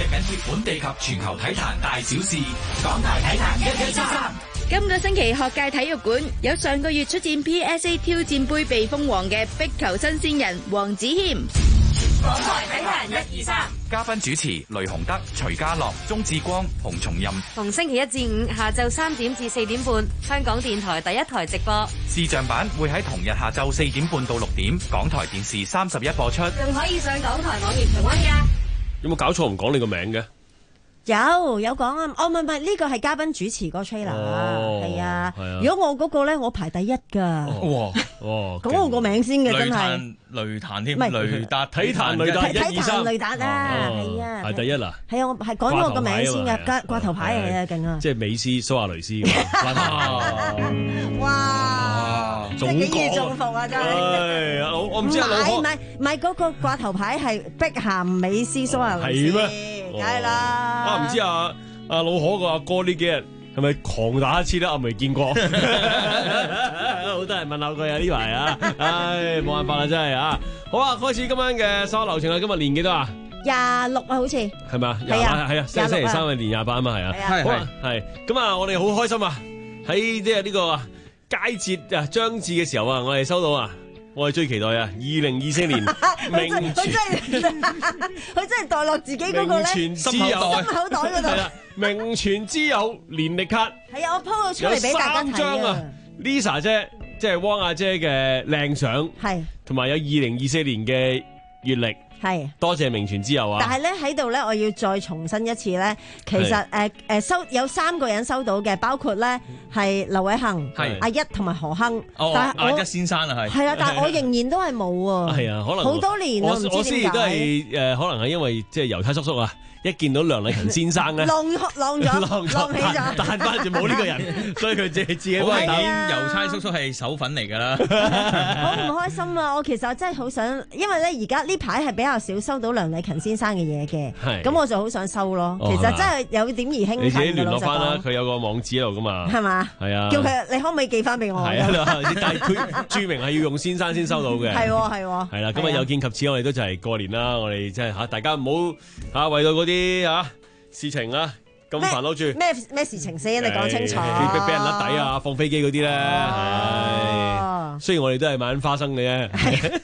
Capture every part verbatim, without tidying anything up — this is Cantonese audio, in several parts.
緊貼本地及全球體壇大小事。港台體壇一一三三。 今個星期學界體育館有上個月出戰 P S A 挑戰盃被封王嘅壁球新鮮人黃子謙。 港台體壇一二三。 嘉賓主持雷洪德、徐家樂、鍾志光、洪松蔭。 逢星期一至五下晝三點至四點半，香港電台第一台直播。 視像版會喺同日下晝四點半到六點，港台電視三十一播出。 仲可以上港台網頁重溫㗎。 有冇搞錯唔講你個名嘅？ 有有講啊！哦，唔係唔係，呢個係嘉賓主持個 trailer，係啊。如果我嗰個咧，我排第一㗎。 哇哇！ 講我個名先嘅，真係。 雷壇添， 唔係雷達體壇雷達一二三， 雷達啊，係啊， 係第一啦。 係啊，我係講咗我個名先嘅，掛掛頭牌嚟啊，勁啊！ 即係美斯、蘇亞雷斯咁。 哇！即係幾易中伏啊！真係。 我我唔知啊，老唔係唔係嗰個掛頭牌係碧咸、美斯、蘇亞雷斯。係咩？梗係啦。 啊，唔知啊，阿老可個阿哥呢幾日係咪狂打一次咧？我未見過，好多人問下佢啊呢排啊，唉，冇辦法啦，真係啊！好啊，開始今晚嘅收流程啦。今日年幾多啊？ 廿六啊，好似係咪啊？ 係啊， 係啊，星期星期三係年廿八啊嘛，係啊， 係啊，係咁啊！我哋好開心啊！喺即係呢個佳節啊將至嘅時候啊，我哋收到啊！我係最期待啊！二零二四年名佢真係佢真係代落自己嗰個咧心口袋心口袋嗰度。 係啦，名存之友年曆卡係啊，我 po 咗出嚟俾大家睇啊！ 有三張啊 ，Lisa 姐即係汪阿姐嘅靚相， 係同埋有二零二四年嘅月曆。 係， 多謝名存之友啊！ 但係咧喺度咧，我要再重申一次咧，其實誒誒收有三個人收到嘅，包括咧係劉偉恒、阿一同埋何亨。 哦，阿一先生啊，係係啊，但係我仍然都係冇喎。 係啊，可能好多年我我唔知點解。 我先亦都係誒，可能係因為即係郵差叔叔啊。一見到梁禮勤先生咧， 浪浪咗， 浪浪起咗， 彈翻就冇呢個人，所以佢自己自己好幫打。 郵差叔叔係手粉嚟㗎啦， 好唔開心啊！我其實真係好想，因為咧而家呢排係比較少收到梁禮勤先生嘅嘢嘅，咁我就好想收咯。其實真係有點兒興奮。 你自己聯絡翻啦，佢有個網址喺度㗎嘛， 係嘛？ 係啊， 叫佢你可唔可以寄翻俾我？ 係啊，但係佢註明係要用先生先收到嘅。 係喎係喎。 係啦，咁啊有見及此，我哋都就係過年啦，我哋即係嚇大家唔好嚇為到嗰啲嚇事情啊，咁煩惱住咩咩事情先？你講清楚。 俾俾人甩底啊，放飛機嗰啲咧，係。雖然我哋都係買緊花生嘅啫。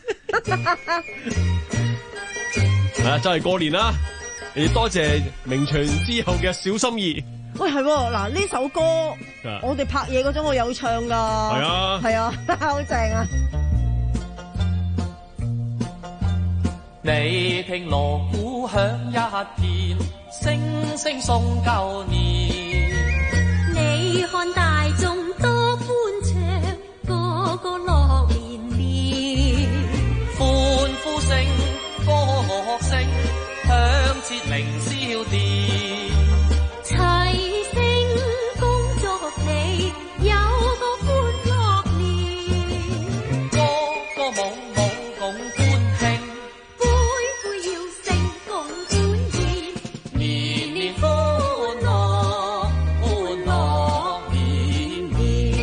係啊，就係過年啦！亦多謝名存之後嘅小心意。 喂，係嗱呢首歌，我哋拍嘢嗰陣我有唱㗎。係啊， 係啊，好正啊！ 你聽鑼鼓響一片，聲聲送舊年。 你看大眾多歡暢，個個樂連連。 歡呼聲、歌樂聲，響徹凌霄殿。 齊聲恭祝你有個歡樂年。 歌歌舞舞共歡慶。年年歡樂，歡樂年年。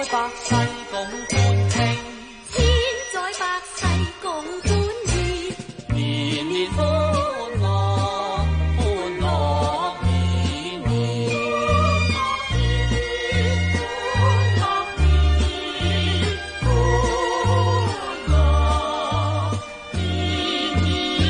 百世共歡慶， 千載百世共歡愉， 年年歡樂，歡樂年年， 歡樂年，歡樂年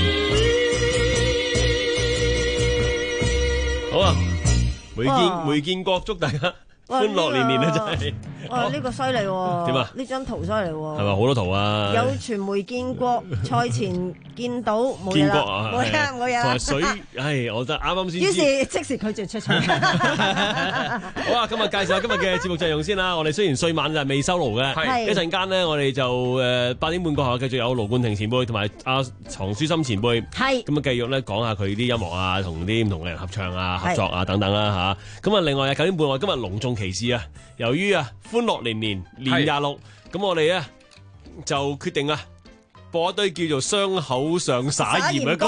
年。 好啊，梅哇建梅建國祝大家哇歡樂年年啊！真係， 哇！呢個犀利喎， 點啊呢張圖犀利喎， 係咪好多圖啊？ 有傳媒見過賽前見到冇嘢建國啦， 啊， 冇嘢啦冇嘢啦。 同埋水，唉，我真係啱啱先於知。 是即時拒絕出場。 好啊，今日介紹下今日嘅節目陣容先啦。我哋雖然歲晚就係未收爐嘅， 係一陣間呢，我哋就誒八點半過後繼續有盧冠廷前輩同埋阿藏書心前輩， 係咁啊繼續咧講下佢啲音樂啊，同啲唔同嘅人合唱啊、合係作啊等等啦嚇。咁啊，另外啊九點半我今日隆重其事啊，由於啊歡樂年年年廿六，咁我哋咧就決定啊播一堆叫做傷口上灑鹽嘅歌。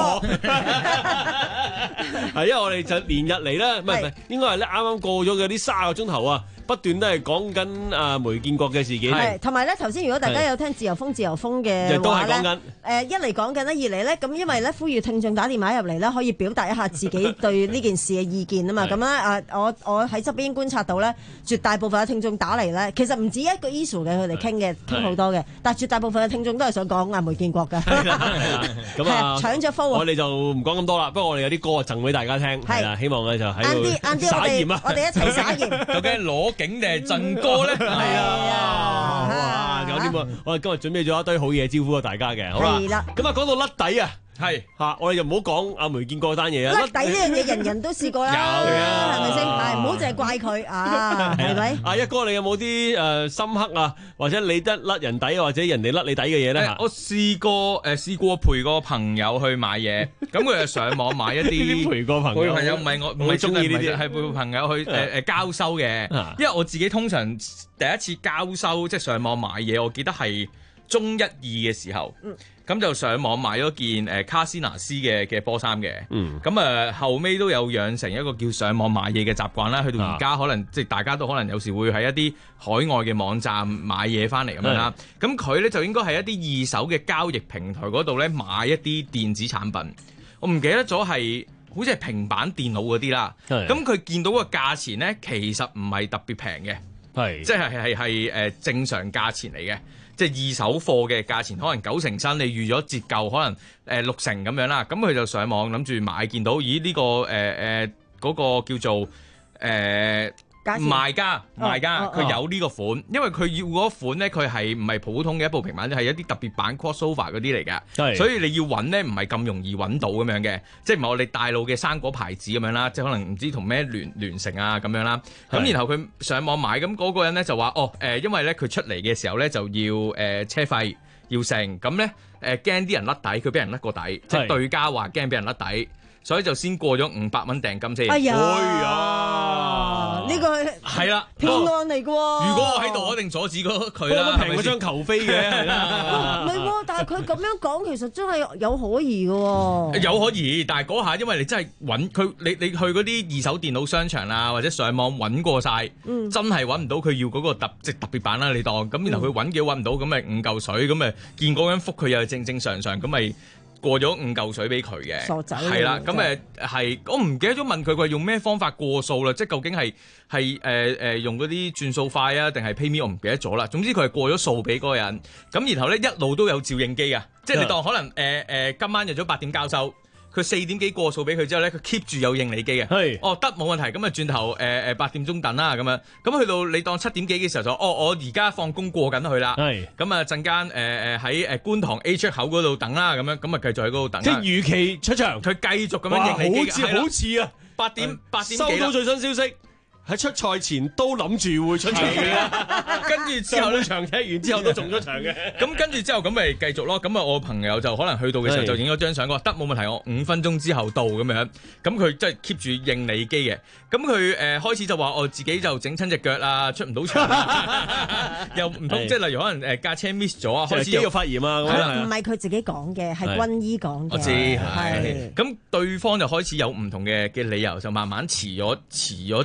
係，因為我哋就連日嚟咧，唔係唔係，應該係咧啱啱過咗嘅啲卅個鐘頭啊，不斷都係講緊啊梅建國嘅事件。 係，同埋咧頭先如果大家有聽自由風自由風嘅都話咧， 係講緊誒一嚟講緊咧，二嚟咧咁因為咧呼籲聽眾打電話入嚟咧，可以表達一下自己對呢件事嘅意見啊嘛。咁咧誒我我喺側邊觀察到咧，絕大部分嘅聽眾打嚟咧，其實唔止一個 issue 嘅，佢哋傾嘅傾好多嘅，但係絕大部分嘅聽眾都係想講阿梅建國㗎。 咁啊搶咗科我哋就唔講咁多啦。不過我哋有啲歌贈俾大家聽，係啦，希望咧就喺度晏啲晏啲我灑鹽啊！ 哋我哋一齊灑鹽。 究竟係攞景定係贈歌咧？ 係啊，哇！有啲喎，我哋今日準備咗一堆好嘢招呼大家嘅，好啦。 係啦。 咁啊，講到甩底啊， 係嚇，我哋就唔好講阿梅建國嗰單嘢啊。 甩底呢樣嘢人人都試過啦， 有啊係咪先？係唔好淨係怪佢啊，係咪？ 阿一哥，你有冇啲誒深刻啊，或者你得甩人底，或者人哋甩你底嘅嘢咧？ 誒我試過誒試過陪個朋友去買嘢，咁佢就上網買一啲陪個朋友， 陪朋友唔係我唔係我中意呢啲， 係陪朋友去誒誒交收嘅，因為我自己通常第一次交收即係上網買嘢，我記得係中一二嘅時候。咁就上網買咗件誒卡斯納斯嘅嘅波衫嘅，咁誒、嗯、後尾都有養成一個叫上網買嘢嘅習慣啦。去到而家可能即係大家都可能有時會喺一啲海外嘅網站買嘢翻嚟咁樣啦。咁佢咧就應該係一啲二手嘅交易平台嗰度咧買一啲電子產品。我唔記得咗係好似係平板電腦嗰啲啦。咁佢見到個價錢咧，其實唔係特別平嘅，係即係係係誒正常價錢嚟嘅。即係二手貨嘅價錢，可能九成新，你預咗折舊，可能誒、呃、六成咁樣啦。咁佢就上網諗住買，見到咦呢、這個誒誒嗰個叫做誒、呃、賣家賣家，佢、哦、有呢個款，哦、因為佢要嗰款咧，佢係唔係普通嘅一部平板，係一啲特別版 crossover 嗰啲嚟㗎。所以你要揾咧，唔係咁容易揾到咁樣嘅，即係唔係我哋大陸嘅生果牌子咁樣啦，即係可能唔知同咩聯聯成啊咁樣啦。咁然後佢上網買，咁嗰個人咧就話哦誒、呃，因為咧佢出嚟嘅時候咧就要誒、呃、車費要成，咁咧誒驚啲人甩底，佢俾人甩個底，即係對家話驚俾人甩底。所以就先過咗五百蚊訂金先。 哎呀， 呢個係啦， 騙案嚟嘅喎。 如果我喺度，我一定阻止佢啦。 平嗰張球飛嘅，係啦。 唔係喎，但係佢咁樣講，其實真係有可疑嘅喎。 有可疑，但係嗰下因為你真係揾佢，你你去嗰啲二手電腦商場啊，或者上網揾過晒，嗯、真係揾唔到佢要嗰個特即特別版啦。你當咁，然後佢揾幾揾唔到，咁咪五嚿水，咁咪見嗰個人覆佢又正正常常，咁咪。過咗五嚿水俾佢嘅， 傻仔係啦，咁誒係，我唔記得咗問佢佢用咩方法過數啦，即係究竟係係誒誒用嗰啲轉數快啊，定係 PayMe 我唔記得咗啦。總之佢係過咗數俾嗰個人，咁然後咧一路都有照應機啊，即係你當可能誒誒、呃呃、今晚約咗八點交收。佢四點幾過數俾佢之後咧，佢 keep 住有應你機嘅。係，哦得冇問題，咁啊轉頭誒誒八點鐘等啦咁樣，咁去到你當七點幾嘅時候就，哦我而家放工過緊去啦。係，咁啊陣間誒誒喺誒觀塘 A 出口嗰度等啦，咁樣咁啊繼續喺嗰度等。即係預期出場，佢繼續咁樣應你機嘅。好似好似啊，八點八點幾收到最新消息。喺出賽前都諗住會出場嘅，跟住之後呢場踢完之後都中咗場嘅。咁跟住之後咁咪繼續咯。咁啊，我朋友就可能去到嘅時候就影咗張相，我話得冇問題，我五分鐘之後到咁樣。咁佢即係 keep 住應你機嘅。咁佢誒開始就話我自己就整親隻腳啊，出唔到場，又唔通即係例如可能誒架車 miss 咗啊，開始有發炎啊。 唔係佢自己講嘅，係軍醫講嘅。 我知係。咁對方就開始有唔同嘅嘅理由，就慢慢遲咗遲咗出遲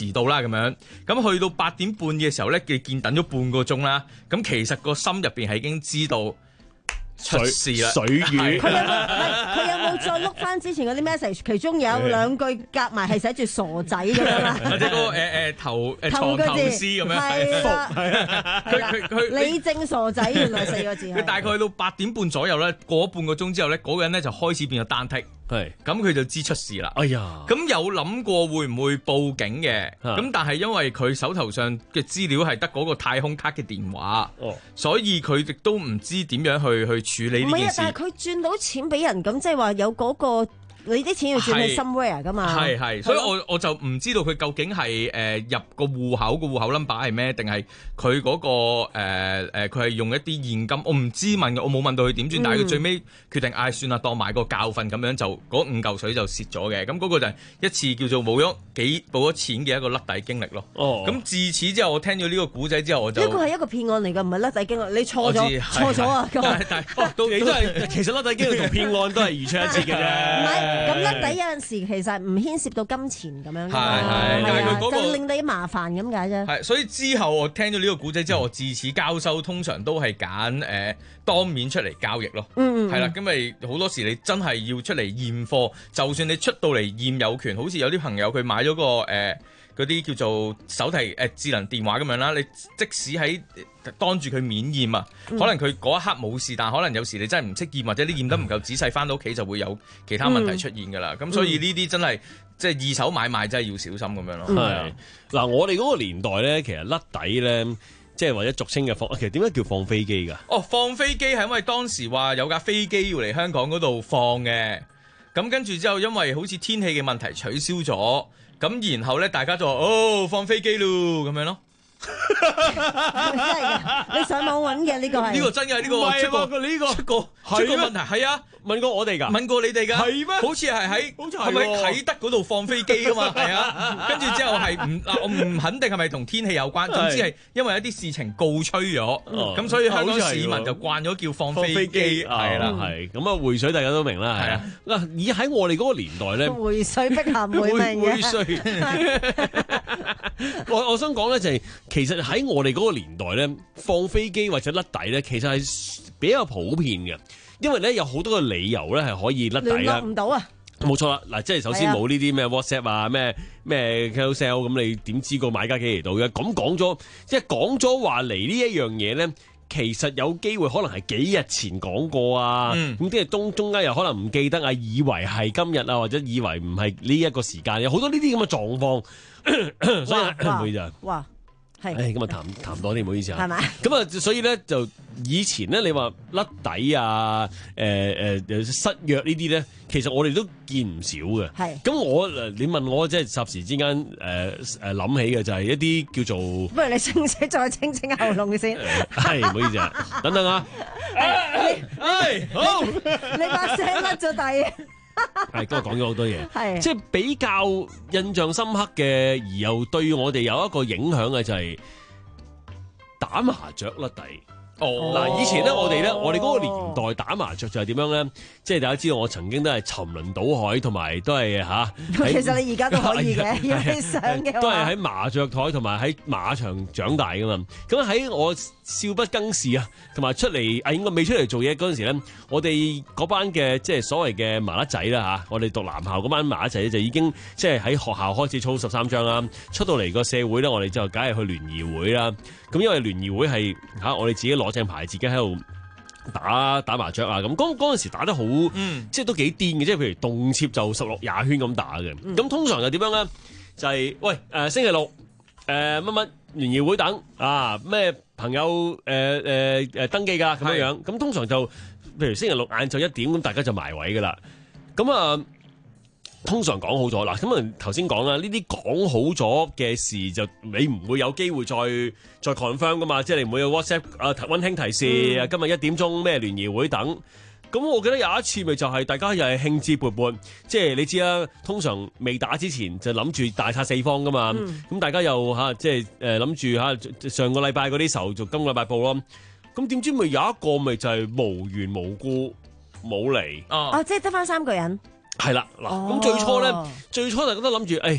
遲到啦咁樣。咁去到八點半嘅時候咧，佢見等咗半個鐘啦。咁其實個心入邊係已經知道出事啦， 水魚。 佢有冇佢有冇再碌翻之前嗰啲 message？其中有兩句夾埋係寫住傻仔咁樣啦， 或者嗰個誒誒頭誒床頭詩咁樣， 係啦， 佢佢佢李正傻仔原來四個字。 佢大概去到八點半左右咧，過咗半個鐘之後咧，嗰個人咧就開始變咗單剔。 係， 咁佢就知出事啦。 哎呀， 咁有諗過會唔會報警嘅？咁但係因為佢手頭上嘅資料係得嗰個太空卡嘅電話， 哦， 所以佢亦都唔知點樣去去處理呢件事。 唔係啊，但係佢轉到錢俾人，咁即係話有嗰個。你啲錢要轉去 somewhere 噶嘛？ 係係，所以我我就唔知道佢究竟係誒、呃、入個戶口個戶口 number 係咩，定係佢嗰個誒誒佢係用一啲現金？我唔知問嘅，我冇問到佢點轉，嗯、但係佢最尾決定嗌算啦，當買個教訓咁樣就嗰五嚿水就蝕咗嘅。咁嗰個就係一次叫做冇咗幾冇咗錢嘅一個甩底經歷咯。哦，咁自此之後，我聽咗呢個古仔之後，我就呢個係一個騙案嚟㗎，唔係甩底經歷。你錯咗錯咗啊！ 但係但係都你都係其實甩底經歷同騙案都係如出一轍嘅啫。 唔係。咁甩底有陣時其實唔牽涉到金錢咁樣，係係，但係佢嗰個就令你麻煩咁解啫。 係，所以之後我聽咗呢個古仔之後，我自此交收通常都係揀誒當面出嚟交易咯。嗯嗯，係啦，因為好多時你真係要出嚟驗貨，就算你出到嚟驗有權，好似有啲朋友佢買咗個誒。呃嗰啲叫做手提誒、呃、智能電話咁樣啦，你即使喺當住佢面驗啊，嗯、可能佢嗰一刻冇事，但可能有時你真係唔識驗，或者你驗得唔夠仔細，翻到屋企就會有其他問題出現㗎啦。咁、嗯、所以呢啲真係即係二手買賣真係要小心咁樣咯。 係嗱，我哋嗰個年代咧，其實甩底咧，即係或者俗稱嘅放，其實點解叫放飛機㗎？ 哦，放飛機係因為當時話有架飛機要嚟香港嗰度放嘅，咁跟住之後因為好似天氣嘅問題取消咗。咁然後咧，大家就話哦放飛機咯咁樣咯， 真係嘅，你上網揾嘅呢個係呢個真嘅呢、呢個出過呢個出過出過問題係啊， 問過我哋㗎， 問過你哋㗎， 係咩？ 好似係喺係咪啟德嗰度放飛機㗎嘛？係啊，跟住之後係唔嗱我唔肯定係咪同天氣有關，總之係因為一啲事情告吹咗，咁、嗯、所以香港市民就慣咗叫放飛機，係啦， 係咁啊，回水大家都明啦，係啊，嗱以喺我哋嗰個年代咧， 回水碧咸會明嘅。 回水我我想講咧就係，其實喺我哋嗰個年代咧，放飛機或者甩底咧，其實係比較普遍嘅，因為咧有好多嘅理由咧係可以甩底啦。 聯絡唔到啊！ 冇錯啦，嗱，即係首先冇呢啲咩 WhatsApp 啊，咩咩 Carousell 咁，你點知個買家幾嚟到嘅？咁講咗，即係講咗話嚟呢一樣嘢咧，其實有機會可能係幾日前講過啊，咁即係中中間又可能唔記得啊，以為係今日啊，或者以為唔係呢一個時間，有好多呢啲咁嘅狀況。所以唔好意思啊，哇，係，誒咁啊談談多啲，唔好意思啊，係咪？咁啊，所以咧就以前咧，你話甩底啊，誒誒誒失約呢啲咧，其實我哋都見唔少嘅。係，咁我誒你問我即係霎時之間誒誒諗起嘅就係一啲叫做，不如你清清再清清喉嚨先。係，唔好意思啊，等等啊，誒好， 你把聲甩咗底。 係，今日講咗好多嘢， 係即係比較印象深刻嘅，而又對我哋有一個影響嘅就係打麻雀甩底。哦，嗱，以前咧，我哋咧，我哋嗰個年代打麻雀就係點樣咧？即係大家知道，我曾經都係沉淪賭海，同埋都係吓。其實你而家都可以嘅，要你想嘅話。 都係喺麻雀台同埋喺馬場長大噶嘛。咁喺我少不更事啊，同埋出嚟啊，應該未出嚟做嘢嗰陣時咧，我哋嗰班嘅即係所謂嘅麻甩仔啦吓，我哋讀男校嗰班麻甩仔咧就已經即係喺學校開始操十三張啦。出到嚟個社會咧，我哋就梗係去聯誼會啦。咁因為聯誼會係吓我哋自己攞正牌，自己喺度打打麻雀啊！咁嗰嗰陣時打得好，嗯、即係都幾癲嘅，即係譬如動輒就十六廿圈咁打嘅。咁、嗯、通常又點樣咧？就係、是、喂誒、呃、星期六誒乜乜聯誼會等啊咩朋友誒誒誒登記㗎咁樣樣。咁是通常就譬如星期六晏晝一點咁，大家就埋位㗎啦。咁啊〜通常講好咗嗱，咁啊頭先講啦，呢啲講好咗嘅事就你唔會有機會再再 confirm 噶嘛，即係你唔會有 WhatsApp 啊溫馨提示啊，嗯、今日一點鐘咩聯誼會等。咁我記得有一次咪就係大家又係興致勃勃，即係你知啦，通常未打之前就諗住大殺四方噶嘛，咁、嗯、大家又嚇即係誒諗住嚇上個禮拜嗰啲仇就今個禮拜報咯。咁點知咪有一個咪就係無緣無故冇嚟哦，即係得翻三個人。 係啦，嗱，咁最初咧，最初大家都諗住，誒，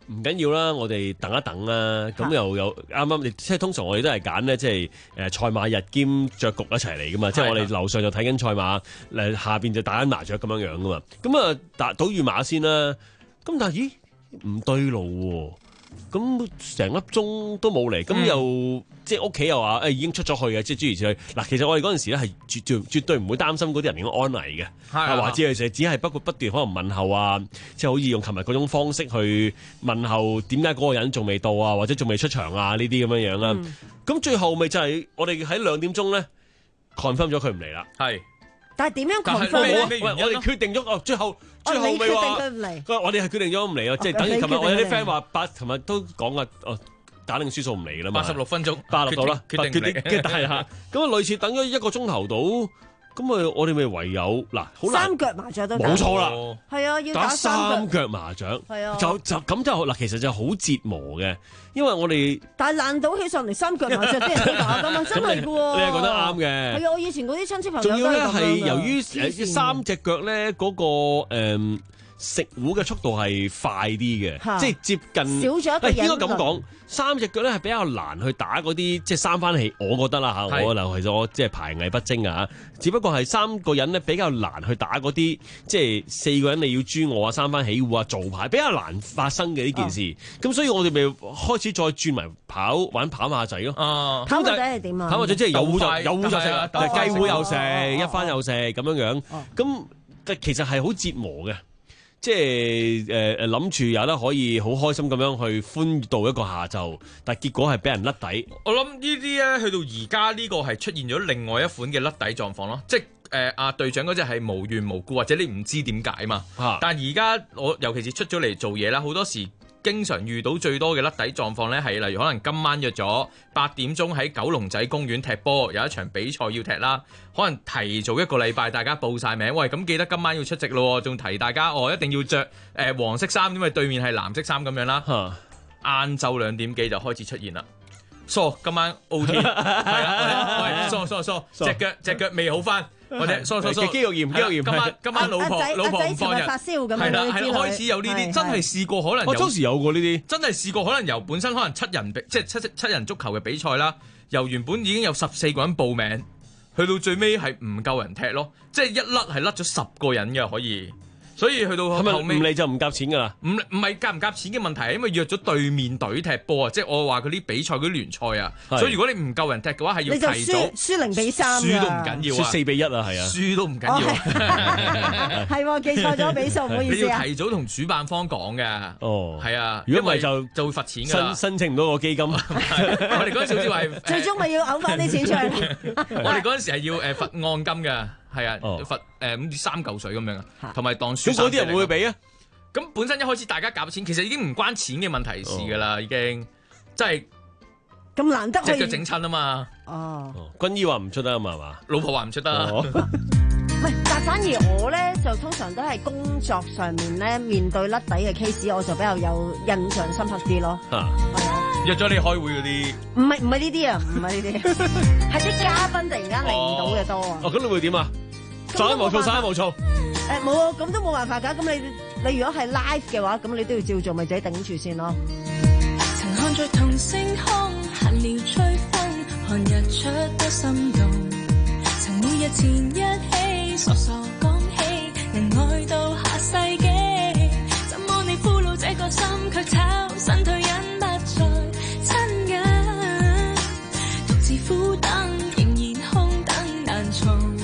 唔緊要啦，我哋等一等啦。咁又有啱啱，即係通常我哋都係揀咧，即係誒賽馬日兼雀局一齊嚟噶嘛。即係我哋樓上就睇緊賽馬，誒下邊就打緊麻雀咁樣樣噶嘛。咁啊打賭預馬先啦。咁但係咦唔對路喎、啊。咁成粒鐘都冇嚟，咁、嗯、又即係屋企又話誒、哎、已經出咗去嘅，即係諸如此類。嗱，其實我哋嗰陣時咧係絕絕絕對唔會擔心嗰啲人點樣安危嘅，係話之佢哋只係不過不斷可能問候啊，即係好似用琴日嗰種方式去問候點解嗰個人仲未到啊，或者仲未出場啊呢啲咁樣樣啦。咁、嗯、最後咪就係我哋喺兩點鐘咧 confirm 咗佢唔嚟啦。係。 但係點樣 confirm 咧？ 我哋決定咗哦，最後最後未話，我哋係決定咗唔嚟啊！即係等於琴日我有啲 friend 話八，琴日都講啊，哦打定輸數唔嚟啦嘛， 八十六分鐘， 八六到啦， 決定決定， 但係嚇咁啊，類似等咗一個鐘頭到，咁啊，我哋咪唯有嗱，好難三腳麻雀都冇錯啦， 係啊，要打三三腳麻雀， 係啊， 就就咁就嗱，其實就好折磨嘅，因為我哋但係爛到起上嚟三腳麻雀啲人都打㗎嘛，真係㗎喎， 你係覺得啱嘅， 係啊，我以前嗰啲親戚朋友仲要咧係由於誒三隻腳咧嗰個誒食糊嘅速度係快啲嘅，即係接近少咗一個人。 應該咁講，三隻腳咧係比較難去打嗰啲即係三番起，我覺得啦嚇，我嗱其實我即係排藝不精啊，只不過係三個人咧比較難去打嗰啲，即係四個人你要豬我啊、三番起戶啊、做牌比較難發生嘅呢件事。咁、哦、所以我哋咪開始再轉埋跑玩跑馬仔咯。哦， 跑馬仔係點啊？ 跑馬仔即係有糊就有糊就食，雞糊又食，一番又食咁樣樣。咁、哦、其實係好折磨嘅。即係誒誒諗住有得可以好開心咁樣去歡度一個下晝，但係結果係俾人甩底。 我諗呢啲咧去到而家呢個係出現咗另外一款嘅甩底狀況咯，即係誒阿隊長嗰隻係無緣無故或者你唔知點解嘛。啊、但係而家我尤其是出咗嚟做嘢啦，好多時經常遇到最多嘅甩底狀況咧係例如可能今晚約咗八點鐘喺九龍仔公園踢波，有一場比賽要踢啦。可能提早一個禮拜，大家報晒名，喂，咁記得今晚要出席咯，仲提大家哦，一定要着誒、呃、黃色衫，因為對面係藍色衫咁樣啦。晏晝兩點幾就開始出現啦。疏，今晚 O T 係啦，喂，疏疏疏，隻腳隻腳未好翻，我哋疏疏疏， 肌肉炎肌肉炎。 今晚今晚老婆老婆唔放人， 發燒咁樣， 係啦係啦，開始有呢啲，真係試過可能。 我當時有過呢啲， 真係試過可能由本身可能七人比即係七七人足球嘅比賽啦，由原本已經有十四個人報名。去到最尾係唔夠人踢咯，即係一甩係甩咗十個人嘅可以，所以去到後尾唔嚟就唔夾錢㗎啦。 唔唔係夾唔夾錢嘅問題，係因為約咗對面隊踢波啊，即係我話嗰啲比賽嗰啲聯賽啊，所以如果你唔夠人踢嘅話，係要提早輸輸零比三， 輸都唔緊要啊， 輸四比一啊，係啊， 輸都唔緊要。 係喎，記錯咗比數，唔好意思啊。 你要提早同主辦方講嘅。哦，係啊， 如果唔係就就會罰錢㗎啦。 申申請唔到個基金，我哋嗰陣時好似話最終咪要嘔翻啲錢出嚟。 我哋嗰陣時係要誒罰按金㗎。係啊，罰誒唔知三嚿水咁樣啊，同埋當輸。 咁嗰啲人會唔會俾啊？ 咁本身一開始大家夾錢，其實已經唔關錢嘅問題事㗎啦，已經真係咁難得隻腳整親啊嘛。 哦， 軍醫話唔出得啊嘛，係嘛？ 老婆話唔出得。 唔係，但反而我咧就通常都係工作上面咧面對甩底嘅 case， 我就比較有印象深刻啲咯。係啊， 約咗你開會嗰啲。 唔係唔係呢啲啊，唔係呢啲，係啲嘉賓突然間嚟唔到嘅多啊。 哦，咁你會點啊？三冇錯，三冇錯。 誒冇啊，咁都冇辦法㗎。咁你你如果係 live 嘅話，咁你都要照做，咪自己頂住先咯。 曾看着同星空，閒聊吹風，看日出多心動。曾每日前一起，傻傻講起，人愛到下世紀。怎麼你俘虜這個心，卻炒身退隱不再親近，獨自苦等，仍然空等難從。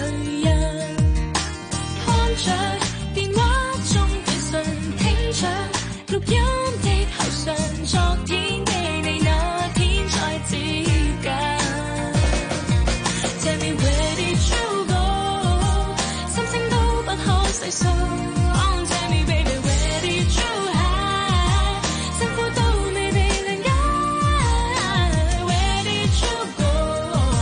在電話中短信聽着錄音的後訊，昨天的你那天再接近。Tell me where did you go？ 心聲都不可細數。Oh, tell me baby where did you hide？ 辛苦都未被諒解。Where did you go？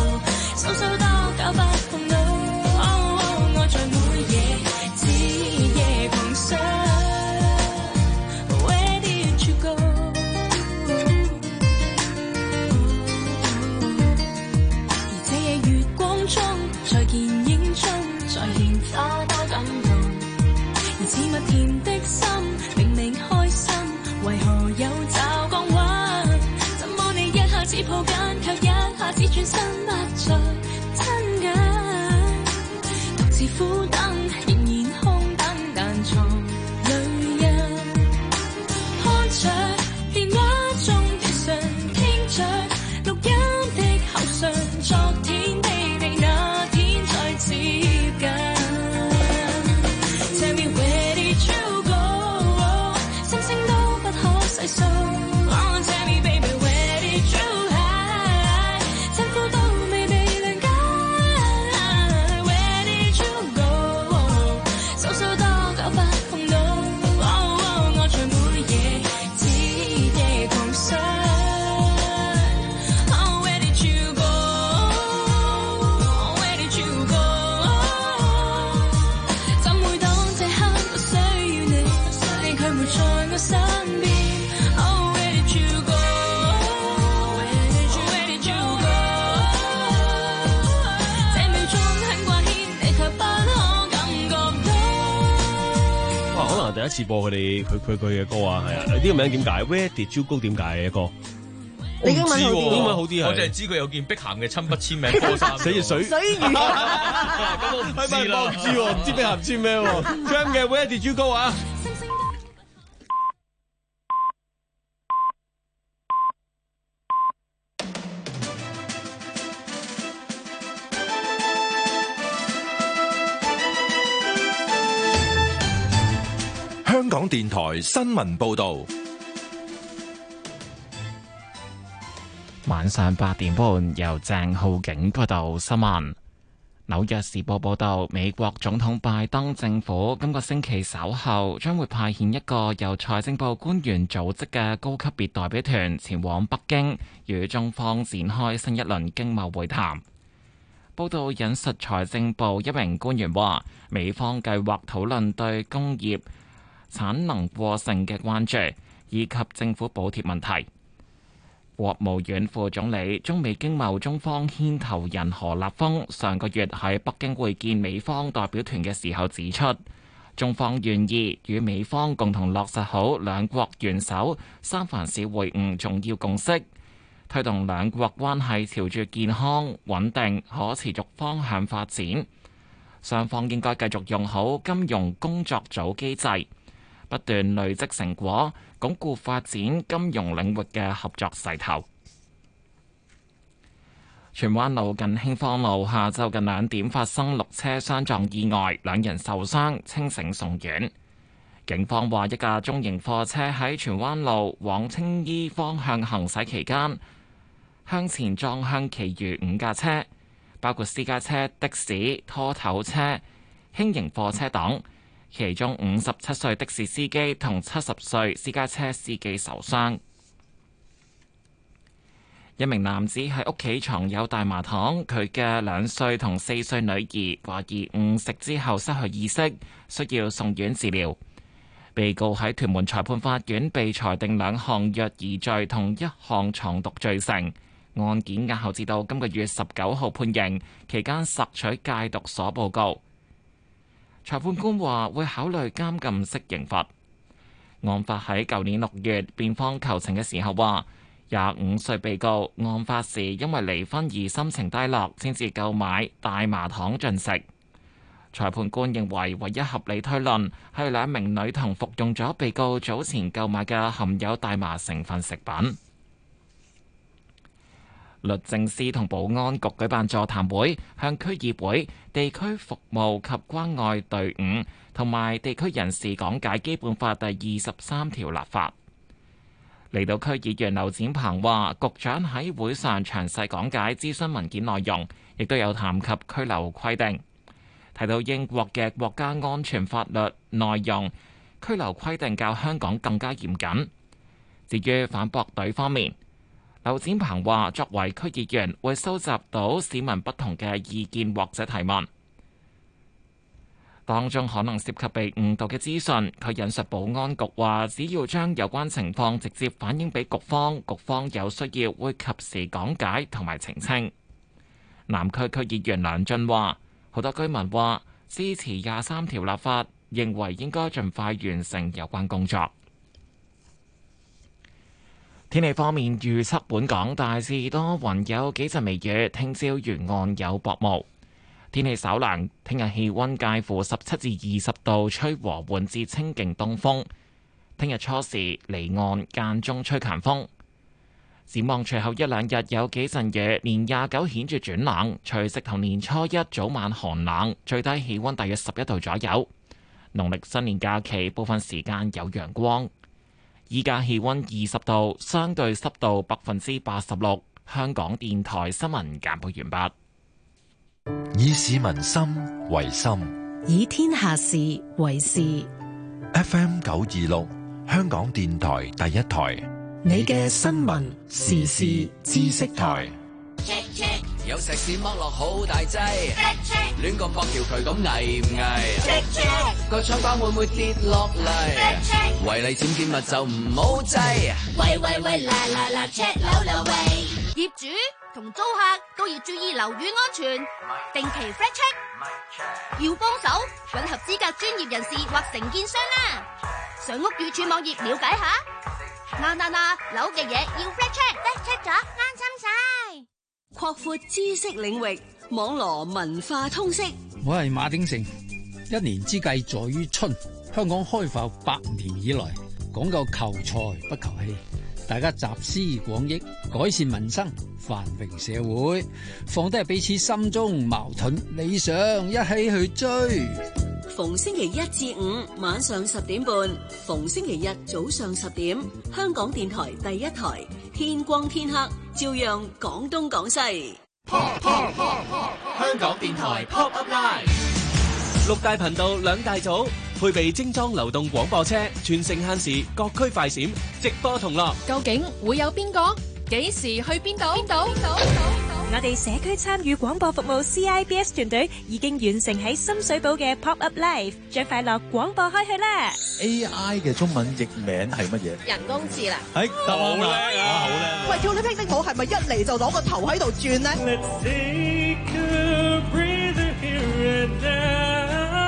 身不再親近，獨自苦等，仍然空等，但藏淚印。看着電話中短信，傾着錄音的口信，昨天的你那天再接近。Tell me where did you go？ 星星都不可細數。Tell me baby where did you hide？ 辛苦都未被諒解。Where did you go？ 數數多久不碰到？我像每夜徹夜狂想。Where did you go？Where did you go？ 怎會當這刻都需要你，你卻沒在我身邊。Where did you go？Where did you go？ 這秒鐘很掛牽，你卻不可感覺到。 哇！可能係第一次播佢哋佢佢佢嘅歌啊，係啊，呢個名點解 ？Where did you go？點解嘅歌？ 你英文好啲英文好啲係我淨係知佢有件碧咸嘅親筆簽名波衫， 寫住水。 水魚咁我唔知啦， 唔知喎，唔知碧咸簽咩喎 ？Jam 嘅 Where did you go 啊？ 香港電台新聞報導， 晚上八點半由鄭浩景報道新聞。紐約時報報道，美國總統拜登政府今個星期稍後將會派遣一個由財政部官員組織嘅高級別代表團前往北京，與中方展開新一輪經貿會談。報道引述財政部一名官員話，美方計劃討論對工業產能過剩嘅關注，以及政府補貼問題。國務院副總理、中美經貿中方牽頭人何立峰上個月喺北京會見美方代表團嘅時候指出，中方願意與美方共同落實好兩國元首三藩市會晤重要共識，推動兩國關係朝住健康、穩定、可持續方向發展。雙方應該繼續用好金融工作組機制，不斷累積成果，鞏固發展金融領域嘅合作勢頭。荃灣路近興芳路下晝近兩點發生六車相撞意外，兩人受傷，清醒送院。警方話，一架中型貨車喺荃灣路往青衣方向行駛期間，向前撞向其餘五架車，包括私家車、的士、拖頭車、輕型貨車等。其中五十七歲的士司機同七十歲私家車司機受傷。一名男子喺屋企藏有大麻糖，佢嘅兩歲同四歲女兒懷疑誤食之後失去意識，需要送院治療。被告喺屯門裁判法院被裁定兩項虐兒罪同一項藏毒罪成，案件押後至到今個月十九號判刑，期間索取戒毒所報告。裁判官話會考慮監禁式刑罰。案發喺舊年六月，辯方求情嘅時候話，廿五歲被告案發時因為離婚而心情低落，先至購買大麻糖進食。裁判官認為唯一合理推論係兩名女童服用咗被告早前購買嘅含有大麻成分食品。律政司同保安局舉辦座談會，向區議會、地區服務及關愛隊伍同埋地區人士講解《基本法》第二十三條立法。離島區議員劉展鵬話，局長喺會上詳細講解諮詢文件內容，亦都有談及拘留規定，提到英國嘅國家安全法律內容，拘留規定較香港更加嚴謹。至於反駁隊方面，劉展鵬話：作為區議員，會收集到市民不同嘅意見或者提問，當中可能涉及被誤導嘅資訊。佢引述保安局話：只要將有關情況直接反映俾局方，局方有需要會及時講解同埋澄清。南區區議員梁俊話：好多居民話支持廿三條立法，認為應該盡快完成有關工作。 天氣方面預測本港大致多雲，有幾陣微雨，聽朝沿岸有薄霧。天氣稍涼，聽日氣溫介乎十七至二十度，吹和緩至清勁東風。聽日初時離岸間中吹強風。展望隨後一兩日有幾陣雨，年廿九顯著轉冷，除夕同年初一早晚寒冷，最低氣溫大約十一度左右。農曆新年假期部分時間有陽光。依家氣溫二十度，相對濕度百分之八十六。香港電台新聞簡報完畢。 以市民心為心， 以天下事為事。 F M 九二六，香港電台第一台， 你嘅新聞時事知識台。 有石屎剝落好大劑，亂咁剝條渠咁危唔危？個窗框會唔會跌落嚟？違例僭建物就唔好制。 喂喂喂，嗱嗱嗱 check 樓樓喂！業主同租客都要注意樓宇安全，定期 flat check。要幫手揾合資格專業人士或承建商啦。上屋宇署網頁了解下。嗱嗱嗱，樓嘅嘢要 flat check，flat check 咗安心晒。 擴闊知識領域，網羅文化通識。 我係馬鼎盛。一年之計在於春，香港開埠百年以來，講究求財不求氣，大家集思廣益，改善民生，繁榮社會，放低彼此心中矛盾理想，一起去追。 逢星期一至五晚上十點半，逢星期日早上十點，香港電台第一台，天光天黑，照樣講東講西。 Pop Pop Pop Pop， 香港電台 Pop Up Live， 六大頻道兩大組，配備精裝流動廣播車，全城限時，各區快閃，直播同樂。 究竟會有邊個？幾時去邊度？邊度？邊度？ 我哋社區參與廣播服務 C I B S 團隊已經完成喺深水埗嘅 Pop Up Live， 將快樂廣播開去啦。 A I 嘅中文譯名係乜嘢？ 人工智能。 係，好叻啊！好叻。 喂，跳你霹靂舞係咪一嚟就攞個頭喺度轉呢？ Let's take a breather here and now.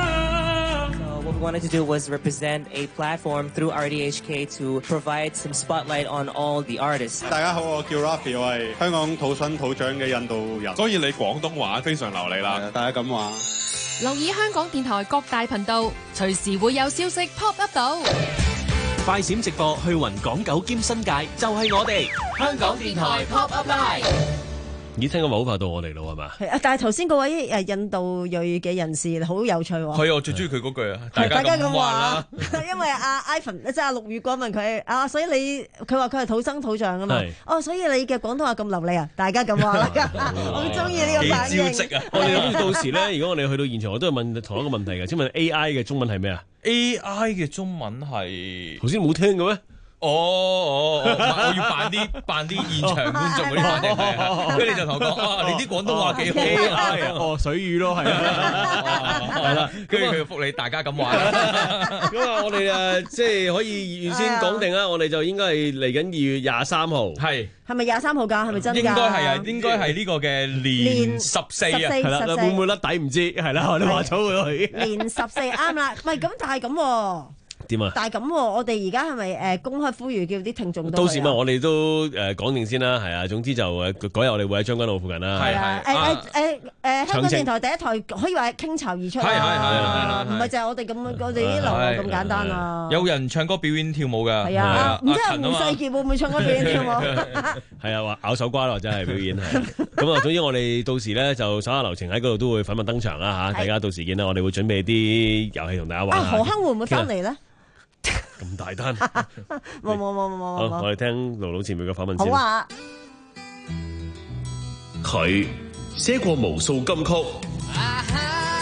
What we wanted to do was represent a platform through R D H K to provide some spotlight on all the artists. 大家好，我叫 Rafi， 我係香港土生土長嘅印度人，所以你廣東話非常流利啦。大家咁話。 留意香港電台各大頻道，隨時會有消息 pop up 到。 快閃直播去雲港九兼新界，就係我哋香港電台 Pop Up Live。 咦，聽講話好快到我哋咯，係嘛？ 係啊，但係頭先嗰位誒印度裔嘅人士好有趣喎。 係啊，我最中意佢嗰句啊， 大家咁話啦。因為阿 Ivan 即係阿陸宇光問佢啊，所以你佢話佢係土生土長啊嘛。哦，所以你嘅廣東話咁流利啊，大家咁話啦。我好中意呢個反應。 幾招式啊！ 我哋到時咧，如果我哋去到現場，我都係問同一個問題嘅。請問 A I 嘅中文係咩啊 ？A I 嘅中文係頭先冇聽嘅咩？ 哦哦哦！我要扮啲扮啲現場觀眾嗰啲反應係，跟住你就同我講啊，你啲廣東話幾好 A I 啊，哦水語咯，係啊，係啦， 跟住佢覆你，大家咁話啦。 咁啊，我哋誒即係可以預先講定啦，我哋就應該係嚟緊二月廿三號， 係係咪廿三號㗎？係咪真㗎？ 應該係啊，應該係呢個嘅年十四啊， 係啦，會唔會甩底唔知？係啦，我哋話咗佢年十四啱啦，唔係咁，但係咁喎。 點啊？ 但係咁，我哋而家係咪誒公開呼籲叫啲聽眾到時嘛，我哋都誒講定先啦，係啊。總之就誒嗰日我哋會喺將軍澳附近啦。 係啊，誒誒誒誒，香港電台第一台可以話係傾巢而出啦，唔係就係我哋咁，我哋啲流量咁簡單啊。 有人唱歌表演跳舞㗎。 係啊，唔知阿胡世傑會唔會唱歌表演跳舞？ 係啊，話咬手瓜咯，真係表演係。咁啊，總之我哋到時咧就稍下流程喺嗰度都會粉墨登場啦嚇，大家到時見啦。我哋會準備啲遊戲同大家玩。 啊，何鏗會唔會翻嚟咧？ 咁大單， 冇冇冇冇冇。 好，我哋聽盧盧前面嘅訪問先。 好啊。 佢寫過無數金曲。 啊哈！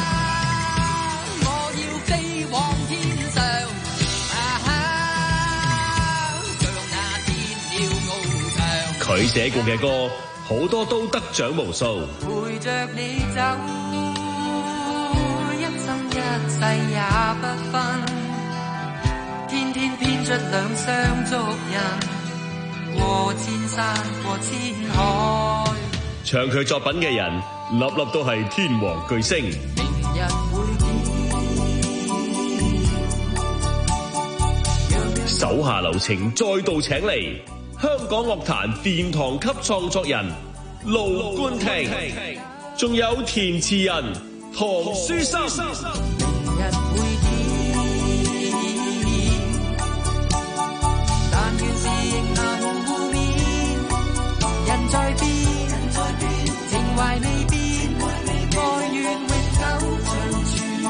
我要飛往天上。啊哈！像那天鳥翱翔。 佢寫過嘅歌好多都得獎無數。 陪着你走，一生一世也不分。天天編出兩雙足印，過千山過千海。 唱佢作品嘅人，粒粒都係天王巨星。 明日會變。 手下留情，再度請嚟香港樂壇殿堂級創作人盧冠廷，仲有填詞人唐書琛。 人在變，情懷未變，愛願永久長存。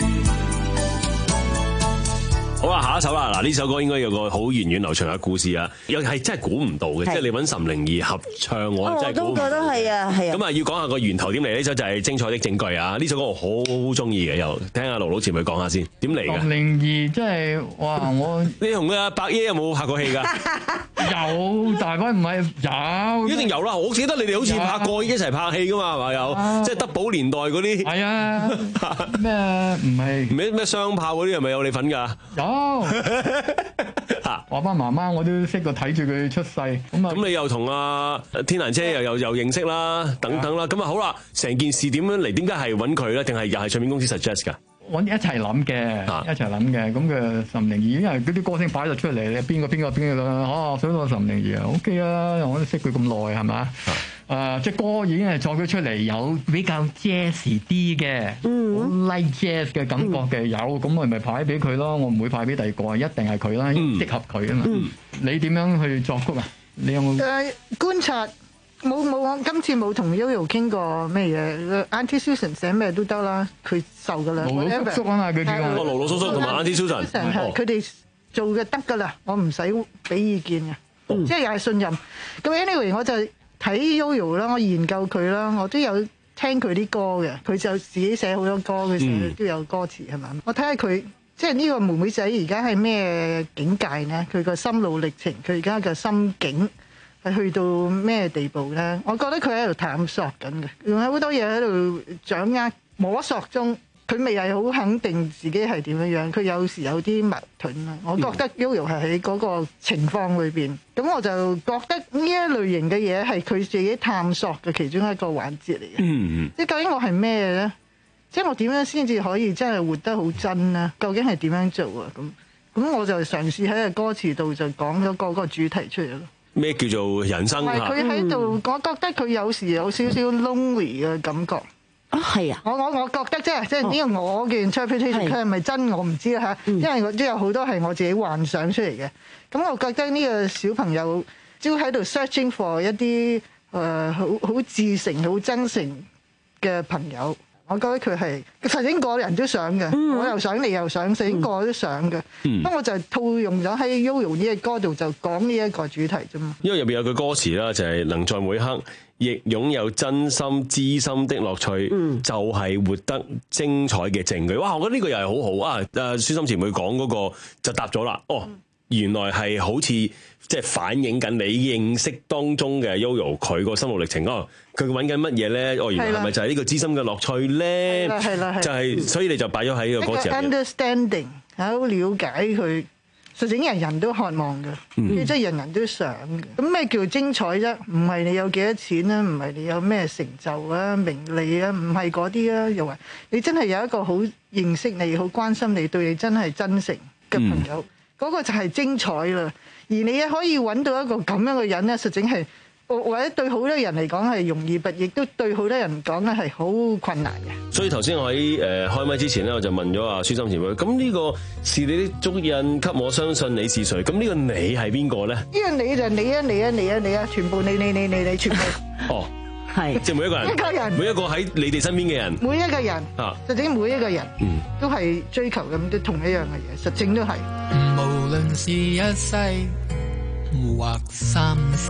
好啦，下一首啦，嗱呢首歌應該有個好源遠流長嘅故事啊，又係真係估唔到嘅，即係你揾岑寧兒合唱，我真係估唔到。 我都覺得係啊，係啊。 咁啊，要講下個源頭點嚟？呢首就係精彩的證據啊！呢首歌我好中意嘅，又聽下盧老前輩講下先，點嚟嘅？ 岑寧兒真係哇！我你同阿伯爺有冇拍過戲㗎？ 有，大概唔係有， 一定有啦！我記得你哋好似拍過一齊拍戲㗎嘛，係嘛？有，即係德寶年代嗰啲。係啊，咩唔係咩咩雙炮嗰啲係咪有你份㗎？ 有。爸爸媽媽我都識過睇住佢出世，咁啊， 咁你又同阿天蘭姐又又又認識啦，等等啦，咁啊好啦，成件事點樣嚟？點解係揾佢咧？定係又係唱片公司 suggest 㗎？ 揾一齊諗嘅，一齊諗嘅。咁嘅岑寧兒，因為嗰啲歌星擺咗出嚟咧，邊個邊個邊個哦，想到岑寧兒啊 ，OK 啊，我都識佢咁耐係嘛？誒、呃，隻歌已經係作咗出嚟，有比較 jazz 啲嘅，好、嗯、like jazz 嘅感覺嘅、嗯，有咁我咪派俾佢咯。我唔會派俾第二個，一定係佢啦，適合佢啊嘛。嗯、你點樣去作曲啊？你有冇？誒、 呃，觀察冇冇，我今次冇同 Yoyo 傾過咩嘢。Auntie Susan 寫咩都得啦，佢受噶啦。 盧老叔叔啊嘛，佢叫我盧老叔叔同埋 Auntie Susan， 佢哋做嘅得噶啦，我唔使俾意見嘅、嗯，即係又係信任。咁 anyway 我就睇 Yoyo 啦，我研究佢啦，我都有聽佢啲歌嘅，佢就自己寫好多歌，佢成日都有歌詞係咪、嗯？我睇下佢即係呢個妹妹仔而家係咩境界呢？佢個心路歷程，佢而家嘅心境係去到咩地步呢？我覺得佢喺度探索緊嘅，仲有好多嘢喺度掌握摸索中。佢未係好肯定自己係點樣樣，佢有時有啲矛盾啦。我覺得 Yoyo 係喺嗰個情況裏邊，咁我就覺得呢一類型嘅嘢係佢自己探索嘅其中一個環節嚟嘅。嗯，即係究竟我係咩咧？即係我點樣先至可以真係活得好真咧？究竟係點樣做啊？咁咁我就嘗試喺個歌詞度就講咗個個主題出嚟咯。咩叫做人生啊？佢喺度，我覺得佢有時有少少 lonely 嘅感覺。啊，係啊！我我我覺得即係即係呢個我嘅 interpretation，佢係咪真我唔知啦嚇，因為我都有好多係我自己幻想出嚟嘅。咁我覺得呢個小朋友只喺度 searching for 一啲誒好好至誠、好真誠嘅朋友。我覺得佢係實整個人都想嘅、嗯，我又想，你又想，整個都想嘅。不、嗯、過我就套用咗喺 Yoyo 呢個歌度就講呢一個主題啫嘛。因為入邊有句歌詞啦，就係、是、能在每刻亦擁有真心知心的樂趣，嗯、就係、是、活得精彩嘅證據。哇！我覺得呢個又係好好啊！誒，書琛前輩講嗰個就答咗啦。哦，原來係好似即係反映緊你認識當中嘅 Yoyo 佢個心路歷程哦。佢揾緊乜嘢咧？哦，原來係咪就係呢個知心嘅樂趣咧？係啦，係啦，就係、是、所以你就擺咗喺呢個歌詞入邊。Understanding 好了解佢，實情人人都渴望嘅，即係人人都想嘅。咁咩叫精彩啫？唔係你有幾多錢啊？唔係你有咩成就啊、名利啊？唔係嗰啲啊，又話你真係有一個好認識你、好關心你、對你真係真誠嘅朋友，嗰、嗯嗰個就係精彩啦。而你可以揾到一個咁樣嘅人咧，實情係。或者對好多人嚟講係容易，但亦都對好多人講咧係好困難嘅。所以頭先我喺誒開麥之前咧，我就問咗阿書琛前輩，咁呢個是你的足印，給我相信你是誰？咁呢個你係邊個咧？呢個你就你啊，你啊，你啊，你啊，全部你你你你你全部。哦，係，即係每一個人，一個人，每一個喺你哋身邊嘅人，每一個人啊，實際每一個人，嗯，都係追求咁都同一樣嘅嘢，實證都係。無論是一世或三世。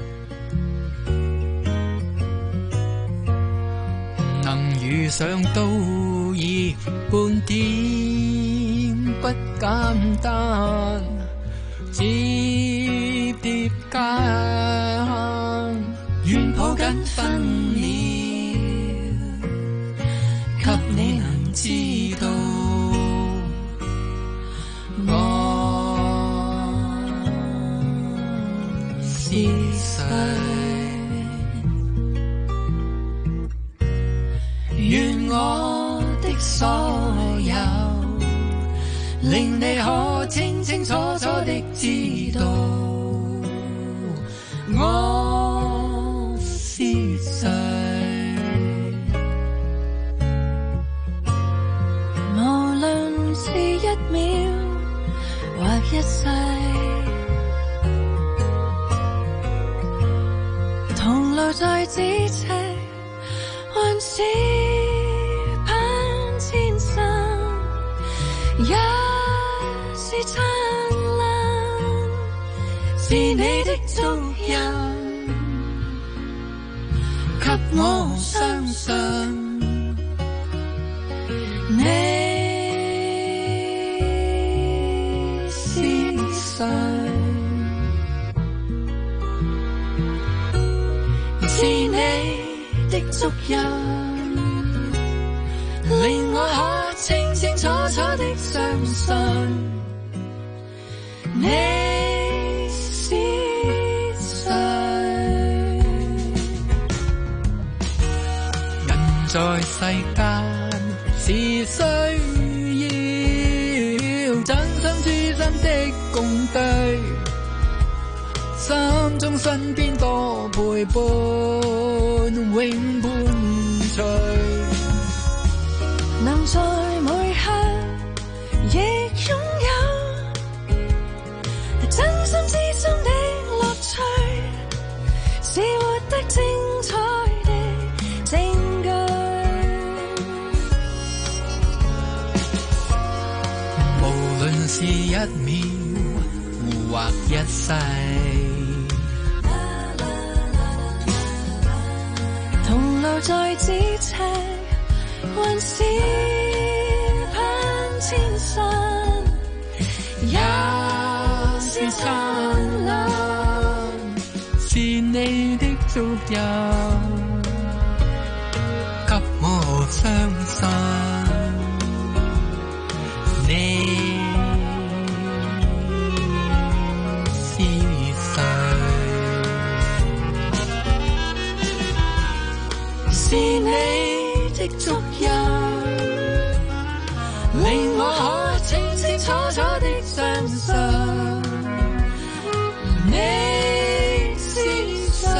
能遇上都已半點不簡單，只疊間願抱緊分秒，給你能知道我是誰。願我的所有，令你可清清楚楚的知道， 我是誰？無論是一秒或一世，同路在咫尺，還是攀千山，也是燦爛，是你的足印，給我相信你是誰，是你的足印，令我可清清楚楚的相信你是誰。人在世間是需要真心知心的共對，心中身邊多陪伴，永伴隨。能在每刻亦擁有真心知心的樂趣，是活得精彩的證據。無論是一秒或一世，同路在咫尺，還是攀千山，也是燦爛，是你的足印，給我相信你是誰，是你的足印，令我可清清楚楚的相信你是誰。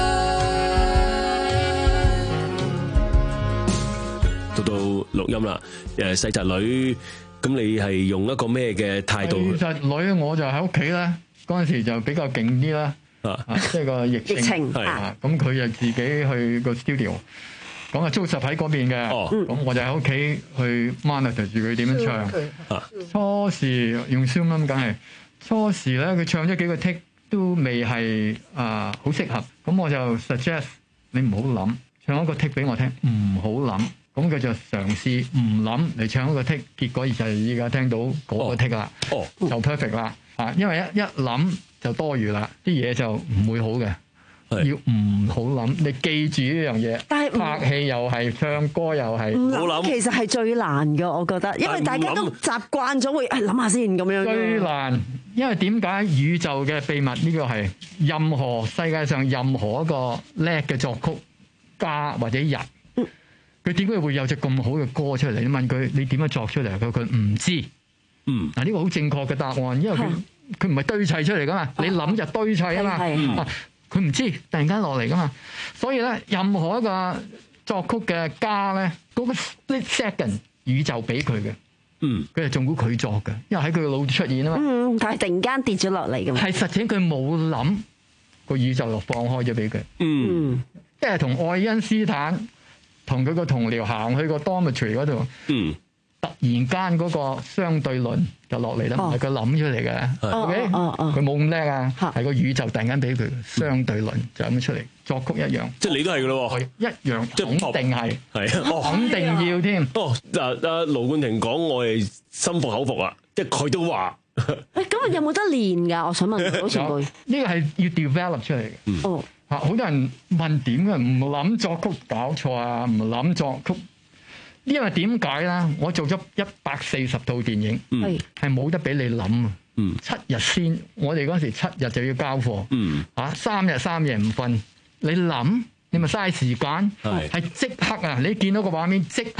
到到錄音啦，誒細侄女，咁你係用一個咩嘅態度？ 細侄女我就喺屋企啦，嗰陣時就比較勁啲啦，啊，即係個疫情， 疫情啊，咁佢就自己去個 studio。講啊，Joseph喺嗰邊嘅，咁、哦、我就喺屋企去 monitor 住佢點樣唱。初時用 Zoom 咁梗係，初時咧佢唱咗幾個 take 都未係啊好適合，咁我就 suggest 你唔好諗，唱一個 take 俾我聽，唔好諗。咁佢就嘗試唔諗嚟唱一個 take，結果就係依家聽到嗰個 take 啦，哦、就 perfect 啦。啊，因為一一諗就多餘啦，啲嘢就唔會好嘅。要唔好諗，你記住呢樣嘢。 但係拍戲又係，唱歌又係， 唔諗其實係最難嘅，我覺得，因為大家都習慣咗會誒諗下先咁樣。 最難，因為點解宇宙嘅秘密呢個係任何世界上任何一個叻嘅作曲家或者人，佢點解會有隻咁好嘅歌出嚟？你問佢你點樣作出嚟？佢佢唔知。嗯，嗱呢個好正確嘅答案，因為佢佢唔係堆砌出嚟噶嘛，你諗就堆砌啊嘛。佢唔知，突然間落嚟噶嘛，所以咧，任何一個作曲嘅家咧，嗰、那個 split second 宇宙俾佢嘅，嗯，佢就仲估佢作嘅，因為喺佢個腦出現啊嘛， 嗯，但係突然間跌咗落嚟咁， 係實情佢冇諗個宇宙就放開咗俾佢，嗯，即係同愛因斯坦同佢個同僚行去個 dormitory 嗰度，嗯。突然間嗰個相對論就落嚟啦，唔係佢諗出嚟嘅，OK？佢冇咁叻啊，係個宇宙突然間俾佢相對論就咁出嚟，作曲一樣， 即係你都係噶咯， 一樣，肯定係， 係啊， 肯定要添。 哦，嗱，阿盧冠廷講我係心服口服啊，即係佢都話。 誒，咁有冇得練㗎？我想問好前輩， 呢個係要 develop 出嚟嘅。哦，嚇，好多人問點嘅，唔諗作曲搞錯啊，唔諗作曲。因為點解啦？我做咗一百四十套電影，係冇得俾你諗啊！七日先，我哋嗰時七日就要交貨，啊三日三夜唔瞓，你諗你咪嘥時間，係即刻啊！你見到個畫面即刻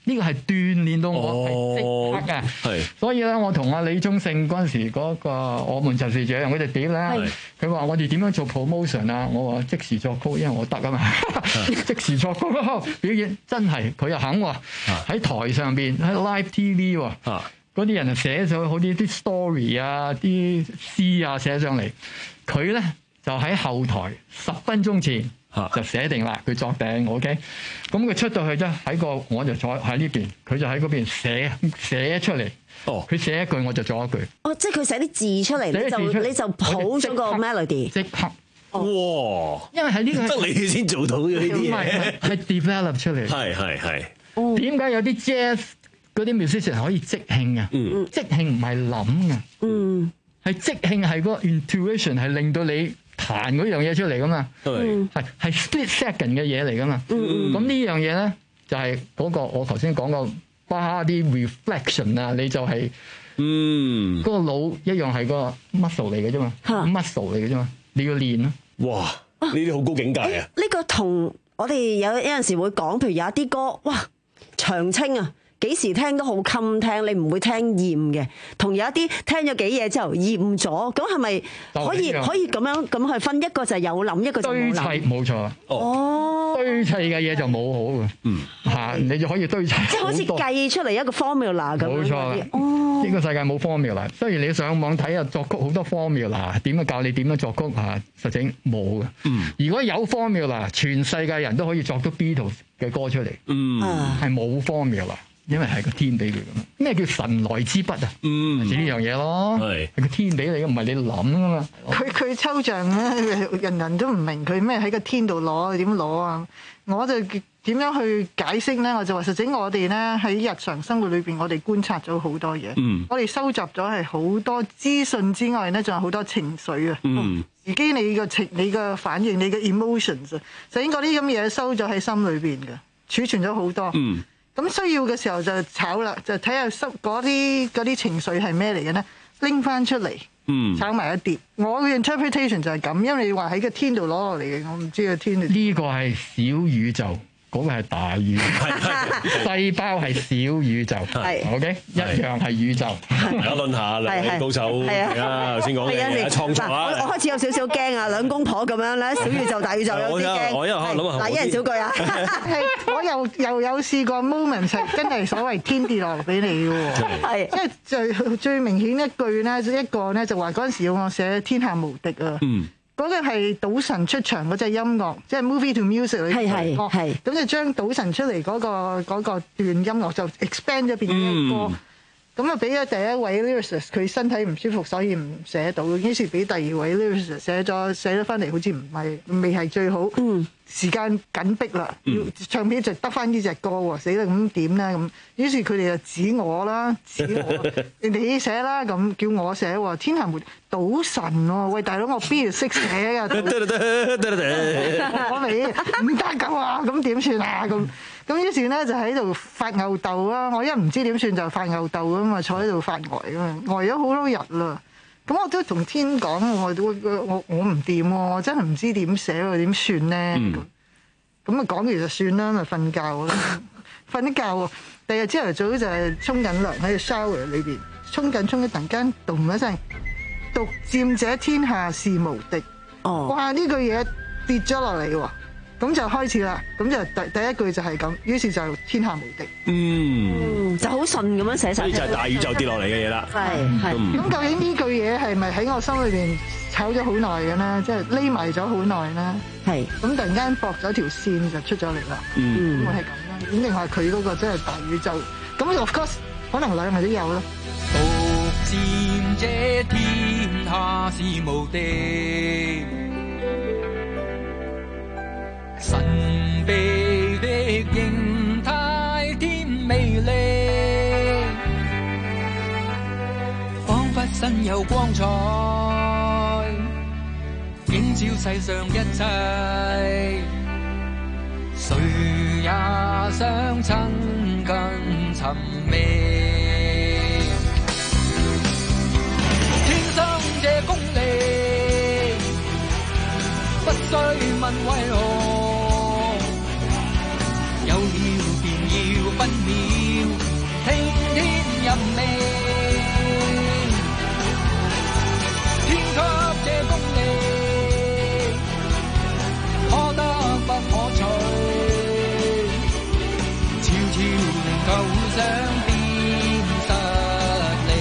呢個係鍛鍊到我係即刻嘅。 係， 所以咧，我同阿李宗盛嗰陣時嗰個我們就是這樣嗰隻碟咧，佢話我哋點樣做 promotion 啊？我話即時作曲，因為我得啊嘛，即時作曲表演真係佢又肯喎，喺台上邊喺 live T V 喎，嗰啲人就寫咗好啲啲 story 啊、啲詩啊寫上嚟，佢咧就喺後台十分鐘前。就寫定啦，佢作定 ，OK。咁佢出到去啫，喺個我就坐喺呢邊，佢就喺嗰邊寫寫出嚟。哦，佢寫一句我就作一句。 哦，即係佢寫啲字出嚟，你就你就譜咗個 melody。 即刻。 哇！ 因為喺呢個得你先做到嘅呢啲嘢。 唔係係 develop 出嚟。 係係係。 點解有啲 jazz 嗰啲 musician 可以即興啊？嗯，即興唔係諗嘅。嗯，係即興係個 intuition 係令到你。彈嗰樣嘢出嚟噶嘛，係係 split second 嘅嘢嚟噶嘛，咁、嗯、呢樣嘢咧就係、是、嗰個我頭先講個 body reflection 啊，你就係、是，嗯，嗰個腦一樣係個 muscle 嚟嘅啫嘛 ，muscle 嚟嘅啫嘛，你要練咯。 哇，呢啲好高境界啊！ 呢、這個同我哋有有陣時會講，譬如有一啲歌，哇，長青啊！幾時聽都好襟聽，你唔會聽厭嘅。同有一啲聽咗幾嘢之後厭咗，咁係咪可以可以咁樣咁去分？一個就係有諗，一個就冇諗。堆砌冇錯。哦，堆砌嘅嘢就冇好嘅。嗯，嚇你就可以堆砌。即係好似計出嚟一個 formula 咁。冇錯。哦，呢個世界冇 formula。雖然你上網睇下作曲好多 formula，點樣教你點樣作曲嚇，實情冇嘅。嗯。如果有 formula，全世界人都可以作到 Beatles 嘅歌出嚟。嗯。係冇 formula。因為係個天俾佢噶嘛，咩叫神來之筆啊？嗯，係呢樣嘢咯，係係個天俾你嘅，唔係你諗噶嘛。 佢佢抽象咧，人人都唔明佢咩喺個天度攞，點攞啊？我就點樣去解釋咧？我就話實際我哋咧喺日常生活裏邊，我哋觀察咗好多嘢。嗯，我哋收集咗係好多資訊之外咧，仲有好多情緒啊。嗯，自己你個情、你個反應、你嘅 emotions 啊，首先嗰啲咁嘢收咗喺心裏邊嘅，儲存咗好多。嗯。咁需要嘅時候就炒啦，就睇下收嗰啲嗰啲情緒係咩嚟嘅咧，拎翻出嚟，嗯，炒埋一碟。我嘅 interpretation 就係咁，因為你話喺個天度攞落嚟嘅，我唔知個天度。 呢個係小宇宙。嗰個係大宇宙，細胞係小宇宙，OK，一樣係宇宙。 大家論下兩位高手，係啊，頭先講嘅創作啊。 我我開始有少少驚啊，兩公婆咁樣咧，小宇宙大宇宙有啲驚。 我一路諗下， 嗱，一人少句啊。 係，我又又有試過 moment 係真係所謂天跌落嚟俾你嘅喎。係，即係最最明顯一句咧，一個咧就話嗰陣時要我寫天下無敵啊。嗯。嗰個係賭神出場嗰隻音樂，即係 movie to music 裏邊嘅歌，咁就將賭神出嚟嗰、嗰個嗰個段音樂就 expand 咗變咗一個歌，咁啊俾咗第一位 lyricist 佢身體唔舒服，所以唔寫到，於是俾第二位 lyricist 寫咗寫咗翻嚟，好似唔係未係最好。嗯，時間緊迫啦，嗯、唱片就得翻呢隻歌喎，死啦咁點咧咁？於是佢哋就指我啦，指我你寫啦，咁叫我寫喎，天下無敵賭神喎，喂大佬我邊度識寫啊？我未唔得㗎啊，咁點算啊？咁咁於是咧就喺度發吽竇啦，我一唔知點算就發吽竇啊嘛，坐喺度發呆啊嘛，呆咗好多日啦。咁我都同天講，我都我我唔掂喎，我真係唔知點寫喎，點算咧？咁啊講完就算啦，咪瞓覺啦，瞓啲覺喎。第二日朝頭早就係沖緊涼喺個 shower 裏邊，沖緊沖一突然間咚一聲，獨佔這天下是無敵。哦，哇！呢句嘢跌咗落嚟喎。咁就開始啦，咁就第第一句就係咁，於是就天下無敵。嗯， 就好順咁樣寫晒。 所以就係大宇宙跌落嚟嘅嘢啦。 係係。 咁究竟呢句嘢係咪喺我心裏邊炒咗好耐嘅咧？即係匿埋咗好耐咧？係。咁突然間駁咗條線就出咗嚟啦。嗯。咁係咁啦，肯定係佢嗰個真係大宇宙。咁 of course 可能兩樣都有啦。 獨佔這天下是無敵。神秘的形態添魅力，彷彿身有光彩，映照世上一切。誰也想親近尋覓，天生這功力，不需問為何。有了便要分秒，聽天任命，天給這功力，可得不可取，悄悄令構想變實力，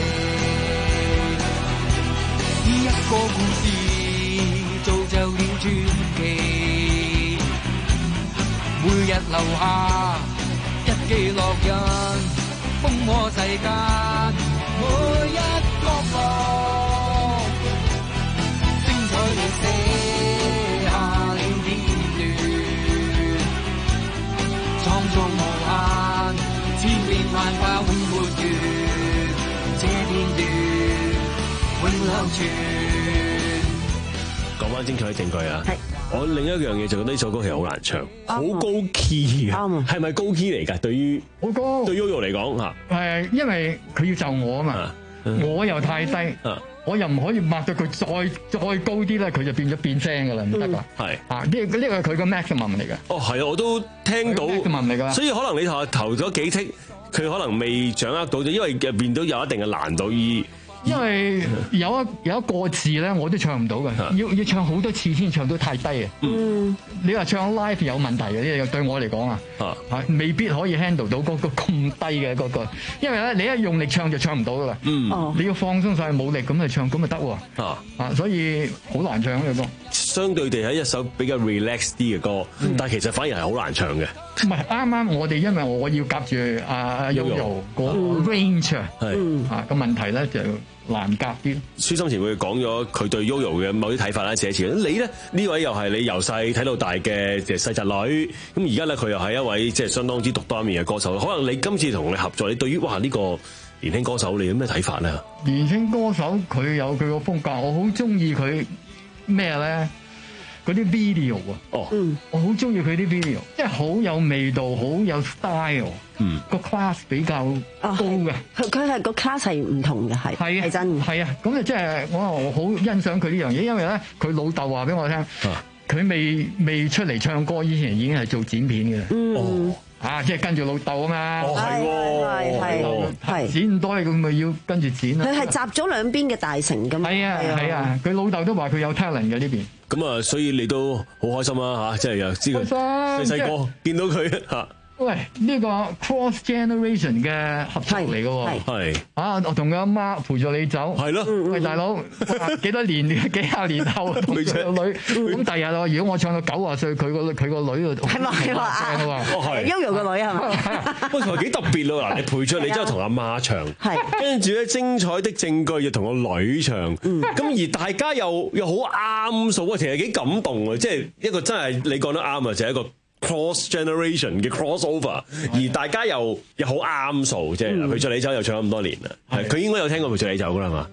一個故事造就了傳奇，每日留下一記烙印，風魔世間每一角落，精彩地寫下了片段，創造無限，千變萬化永沒完，這片段永流傳。 講翻精彩嘅證據啊！我另一樣嘢就覺得呢首歌其實好難唱，好高 key 嘅，係咪高 key 嚟㗎？對於好高， 對 Yoyo 嚟講嚇， 誒，因為佢要就我啊嘛，我又太低，我又唔可以擘到佢再再高啲咧，佢就變咗變聲㗎啦，唔得㗎。係啊，呢呢個係佢個 maximum 嚟嘅。 哦，係啊，我都聽到 maximum 嚟㗎， 所以可能你頭頭咗幾剔，佢可能未掌握到啫，因為入邊都有一定嘅難度而。 因為有一有一個字咧，我都唱唔到嘅，要要唱好多次先唱到，太低啊！嗯，你話唱 live 有問題嘅呢？對我嚟講啊，嚇未必可以 handle 到嗰個咁低嘅嗰個，因為咧你一用力唱就唱唔到噶啦。嗯，你要放鬆晒冇力咁去唱，咁咪得喎。啊啊，所以好難唱呢個歌。 相對地係一首比較 relax 啲嘅歌，但係其實反而係好難唱嘅。 唔係啱啱我哋因為我要夾住阿 Yoyo 嗰 range 啊，係啊個問題咧就難夾啲。 舒心前輩講咗佢對 Yoyo 嘅某啲睇法啦，寫詞。你咧呢位又係你由細睇到大嘅即係細侄女，咁而家咧佢又係一位即係相當之獨當一面嘅歌手。可能你今次同你合作，你對於哇呢個年輕歌手你有咩睇法咧？ 年輕歌手佢有佢個風格，我好中意佢咩咧？嗰啲 video 啊，哦，嗯，我好中意佢啲 video，即係好有味道，好有 style，嗯，個 class 比較高嘅， 佢佢係個 class 係唔同嘅，係係真係啊，咁啊即係我我好欣賞佢呢樣嘢，因為咧佢老豆話俾我聽，佢未未出嚟唱歌以前已經係做剪片嘅，嗯。啊！即係跟住老豆啊嘛， 哦係係係剪唔多咁咪要跟住剪啦。 佢係集咗兩邊嘅大成咁。係啊係啊，佢老豆都話佢有 talent 嘅呢邊。 咁啊，所以你都好開心啊嚇！即係又知佢細細個見到佢嚇。 喂，呢個 cross generation 嘅合作嚟嘅喎，係啊，我同佢阿媽陪住你走，係咯，喂大佬，幾多年幾廿年後同佢個女，咁第日啊，如果我唱到九啊歲，佢個佢個女啊，係咪係嘛啊 ？Yoyo 個女係嘛？ 喂，同埋幾特別咯嗱，你陪住你之後同阿媽唱，係跟住咧精彩的證據又同個女唱，咁而大家又又好啱數啊，其實幾感動啊，即係一個真係你講得啱啊，就係一個。cross generation 嘅 crossover，而大家又又好啱數，即係陪著你走又唱咗咁多年啦，係佢應該有聽過陪著你走噶啦嘛？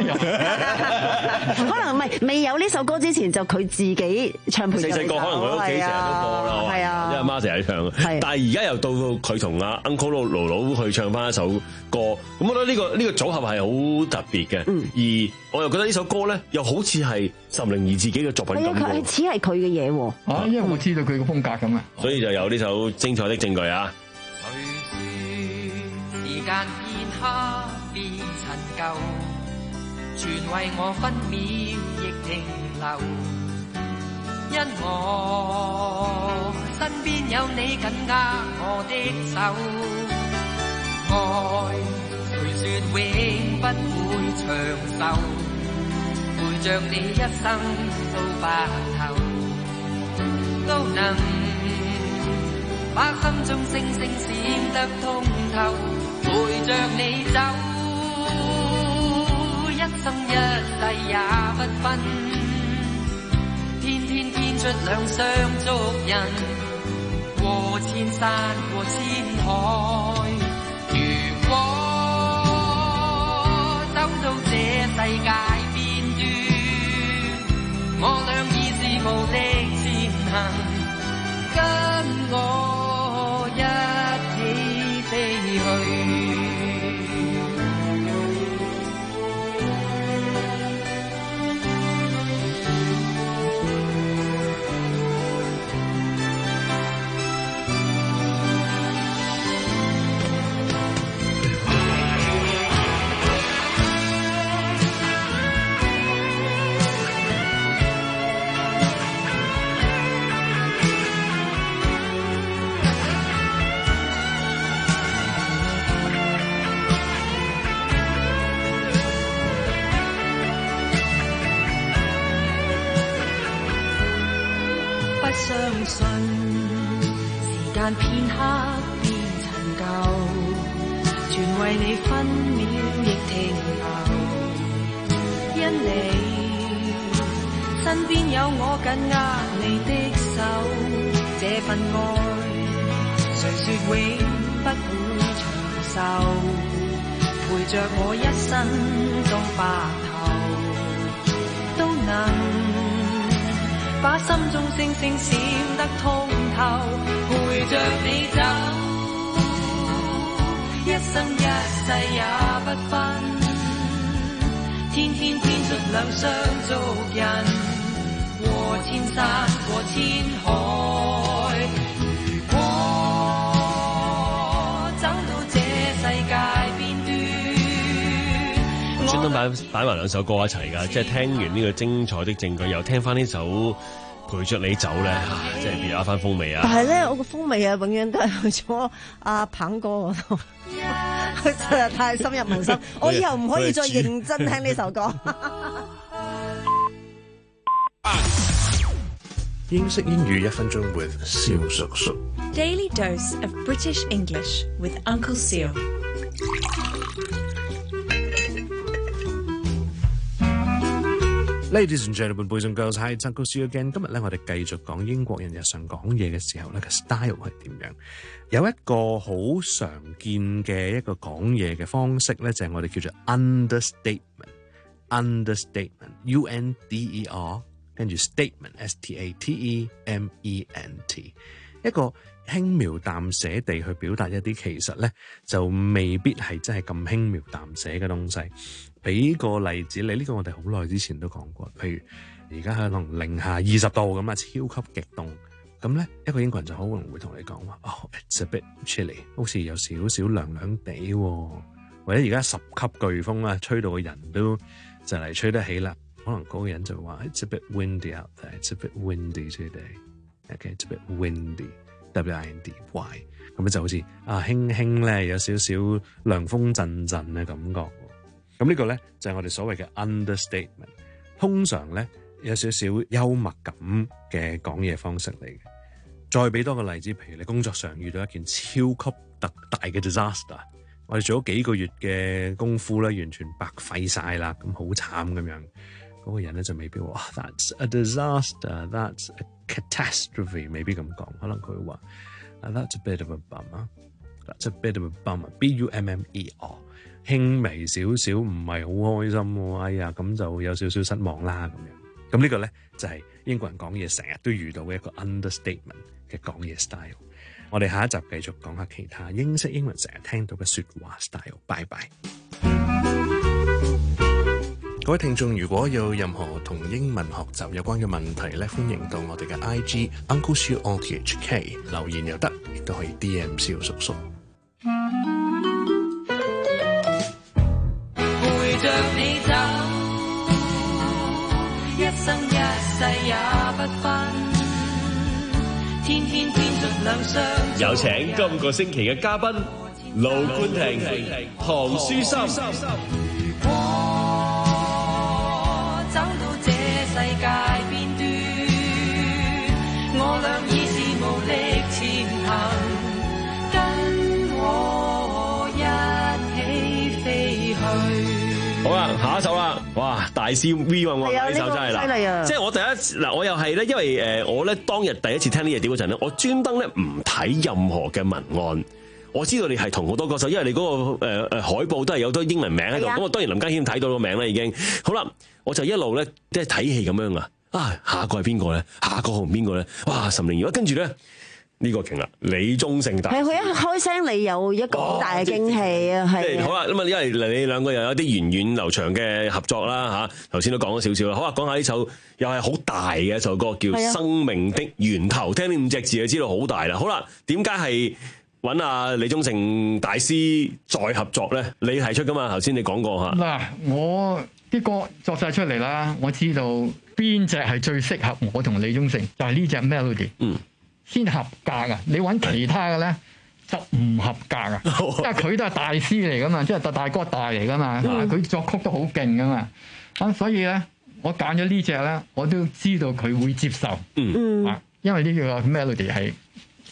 可能唔係未有呢首歌之前就佢自己唱陪著你走。細細個可能佢屋企成日都播啦，係啊， 因為阿媽成日唱。但係而家又到到佢同阿 Uncle 盧盧去唱翻一首歌，咁我覺得呢個呢個組合係好特別嘅。而我又覺得呢首歌咧，又好似係岑寧兒自己嘅作品咁。 佢似係佢嘅嘢喎。 啊，因為我知道佢嘅風格咁啊。 所以就有呢首精彩的證據啊！ 隨時間片刻變陳舊，全為我分秒亦停留，因我身邊有你緊握我的手，愛誰說永不會長壽，陪着你一生到白頭，都能把心中星星閃得通透，陪着你走，一生一世也不分，天天編出兩雙足印，過千山過千海，如果走到這世界邊端，我倆已是無力前行，跟我一起飛去。 但片刻變陳舊，全為你分秒亦停留，因你身邊有我緊握你的手，這份愛誰說永不會長壽，陪着我一生到白頭，都能把心中星星閃得通透，陪着你走，一生一世也不分，天天編出兩雙足印。過千山過千海，如果走到這世界邊端， 專登擺擺埋兩首歌一齊㗎，即係聽完呢個精彩的證據，又聽翻呢首陪着你走咧，即係變咗一番風味啊！ 但係咧，我個風味啊，永遠都係去咗阿鵬哥嗰度，佢實在太深入民心，我以後唔可以再認真聽呢首歌。 英式英語一分鐘 with 蕭叔叔。 Daily dose of British English with Uncle Seal。 Ladies and gentlemen, boys and girls, hi, it's Uncle Seal again。今日咧，我哋繼續講英國人日常講嘢嘅時候咧，個 style 係點樣？有一個好常見嘅一個講嘢嘅方式咧，就係、是、我哋叫做 understatement。understatement，U N D E R。跟住 statement，S T A T E M E N T， 一個輕描淡寫地去表達一啲其實咧就未必係真係咁輕描淡寫嘅東西。俾個例子你，呢、這個我哋好耐之前都講過，譬如而家可能零下二十度咁啊，超級極凍，咁咧一個英國人就好可能會同你講話，哦、oh，it's a bit chilly， 好似有少少涼涼地喎，或者而家十級颶風啊，吹到個人都就嚟吹得起啦。可能嗰個人就話 It's a bit windy out there. It's a bit windy today. Okay, it's a bit windy. W I N D Y。咁就好似啊，輕輕咧有少少涼風陣陣嘅感覺。咁呢個咧就係我哋所謂嘅 understatement。通常咧有少少幽默感嘅講嘢方式嚟嘅。再俾多個例子，譬如你工作上遇到一件超級特大嘅 disaster， 我哋做咗幾個月嘅功夫咧，完全白費晒啦，咁好慘咁樣。嗰個人咧就未必話 That's a disaster, that's a catastrophe， 未必咁講，可能佢會話 That's a bit of a bummer, that's a bit of a bummer, B U M M E R， 輕微少少，唔係好開心喎，哎呀咁就有少少失望啦咁樣。咁呢個咧就係英國人講嘢成日都遇到嘅一個 understatement 嘅講嘢 style。我哋下一集繼續講下其他英式英文成日聽到嘅説話 style。拜拜。各位聽眾，如果有任何同英文學習有關嘅問題咧，歡迎到我哋嘅 I G Uncle Siu O T H K 留言又得，亦都可以 D M 蕭叔叔。 陪着你走，一生一世也不分，天天編出兩雙。 有請今個星期嘅嘉賓盧冠廷、唐書琛。世界邊端，我倆已是無力前行，跟我一起飛去。好啦，下一首啦，哇！大師 V 運喎，呢首真係啦，即係我第一嗱，我又係咧，因為誒我咧當日第一次聽呢隻碟嗰陣咧，我專登咧唔睇任何嘅文案。我知道你係同好多歌手，因為你嗰、那個誒誒、呃、海報都係有多英文名喺度。咁我當然林家謙睇到個名啦，已經好啦。我就一路咧即係睇戲咁樣啊。啊，下一個係邊個咧？下一個同邊個咧？哇，岑寧兒。跟住咧呢、這個勁啦，李宗盛大。係佢一開聲，你有一個好大嘅驚喜啊！係、哦。好啦，咁啊，因為你兩個又有啲源遠流長嘅合作啦嚇。頭先都講咗少少啦。好啊，講下呢首又係好大嘅一首歌，叫《生命的源頭》。聽呢五隻字就知道好大啦。好啦，點解係揾阿李宗盛大師再合作咧？你提出噶嘛？頭先你講過嚇。嗱，我啲歌作晒出嚟啦，我知道邊隻係最適合我同李宗盛，就係呢隻 melody， 嗯，先合格啊！你揾其他嘅咧就唔合格啊，因為佢都係大師嚟噶嘛，即係大大哥大嚟噶嘛，佢、嗯、作曲都好勁噶嘛，咁所以咧我揀咗呢隻咧，我都知道佢會接受，嗯，啊，因為呢個 melody 係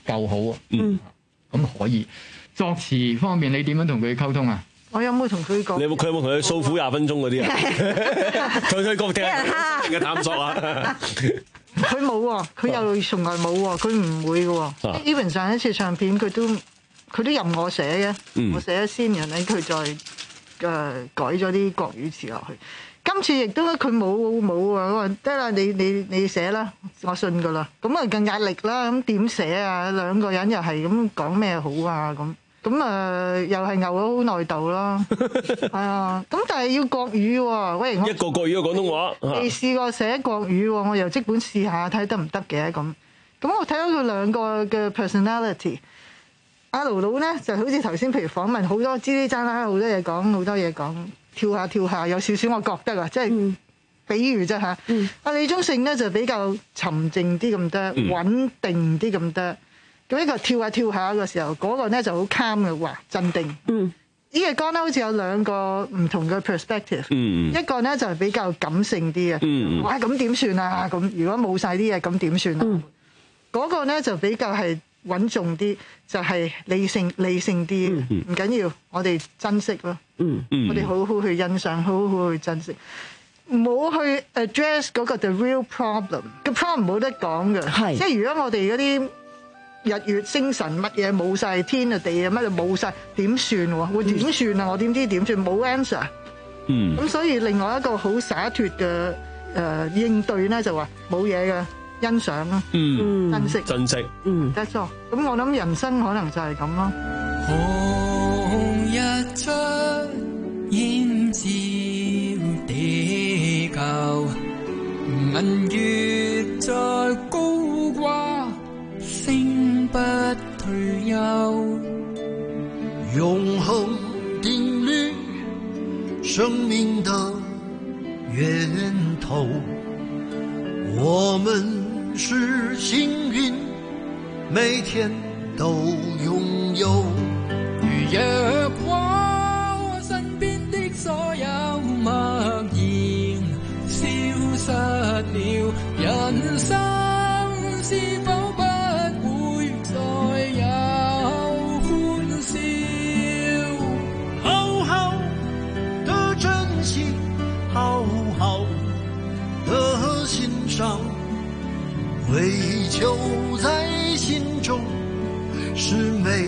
夠好啊。 嗯， 咁可以。作詞方面，你點樣同佢溝通啊？ 我有冇同佢講？ 你有冇佢有冇同佢訴苦廿分鐘嗰啲啊？佢佢講聽嘅探索啊！ 佢冇喎，佢又從來冇喎，佢唔會嘅喎。even 上一次唱片佢都佢都任我寫嘅， 嗯、 我寫咗先，然後佢再誒、呃、改咗啲國語詞落去。今次亦都佢冇冇啊！我話得啦，你你你寫啦，我信噶啦。咁啊更壓力啦，咁點寫啊？兩個人又係咁講咩好啊？咁咁啊又係牛咗好耐度啦。係啊，咁但係要國語喎。喂，我一個國語嘅廣東話， 未試過寫國語喎，我又即管試下睇得唔得嘅咁。咁我睇到佢兩個嘅 personality。阿盧盧咧就好似頭先，譬如訪問好多吱吱喳喳，好多嘢講，好多嘢講。跳下跳下，有少少我覺得啊，即係、嗯、比喻啫嚇。阿、嗯、李宗盛咧就比較沉靜啲咁多，嗯、穩定啲咁多。咁呢個跳下跳下嘅時候，嗰、那個咧就好 calm 嘅話，鎮定。嗯，呢個歌咧好似有兩個唔同嘅 perspective。嗯，一個咧就係比較感性啲嘅。嗯，哇咁點算啊？咁如果冇晒啲嘢，咁點算啊？嗰、嗯那個咧就比較係穩重啲，就係、是、理性理性啲，唔、嗯、緊要，我哋珍惜咯。嗯，我哋好好去欣賞，好好去珍惜，唔好去 address 嗰個 the real problem。個 problem 冇得講嘅，即係如果我哋嗰啲日月星辰乜嘢冇晒，天啊地啊乜就冇晒，點算喎？會點算啊？我點知點算？冇 answer。嗯，咁所以另外一個好灑脱嘅誒應對咧，就話冇嘢嘅。欣賞啦，嗯，珍惜， 珍惜， 嗯，得咗。咁我諗人生可能就係咁咯。 紅日出，豔照地球，銀月在高掛，星不退休。 永恒定律，生命的源頭，我們是幸運，每天都擁有。 若果我身邊的所有默然消失了，人生是否不會再有歡笑？ 好好的珍惜，好好的欣賞，唯求在心中是美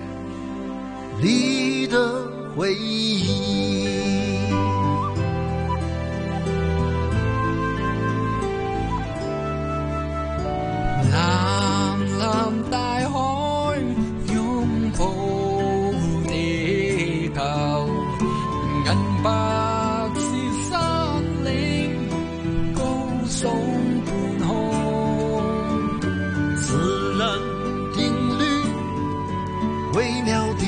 麗的回憶。 藍藍大海擁抱地球，銀白是山嶺高聳半空， 自然定律微妙的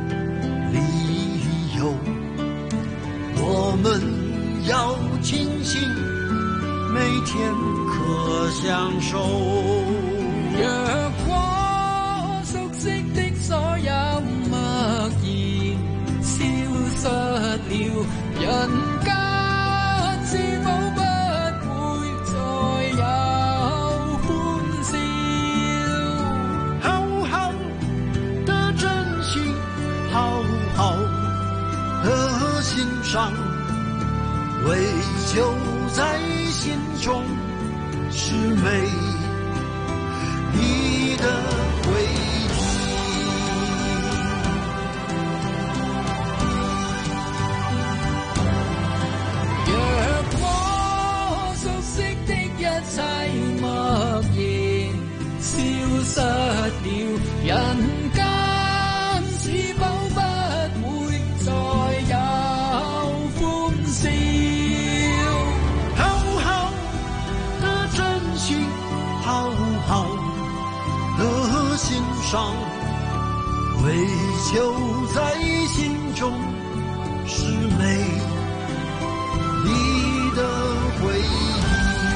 理由，我們要清醒，每天可享受。 若果熟悉的所有默然消失了，人間是否不會再有歡笑？ 好好的珍惜，好好的欣賞，唯求在心中是美麗的回憶。 若果熟悉的一切默然消失了，人間是否不會再有歡笑？ 好好的珍惜，好好的欣賞，唯求在心中是美麗的回憶。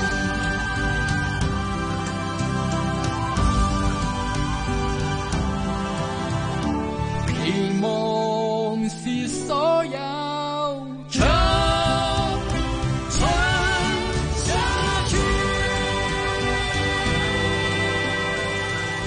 期望是所有長存下去。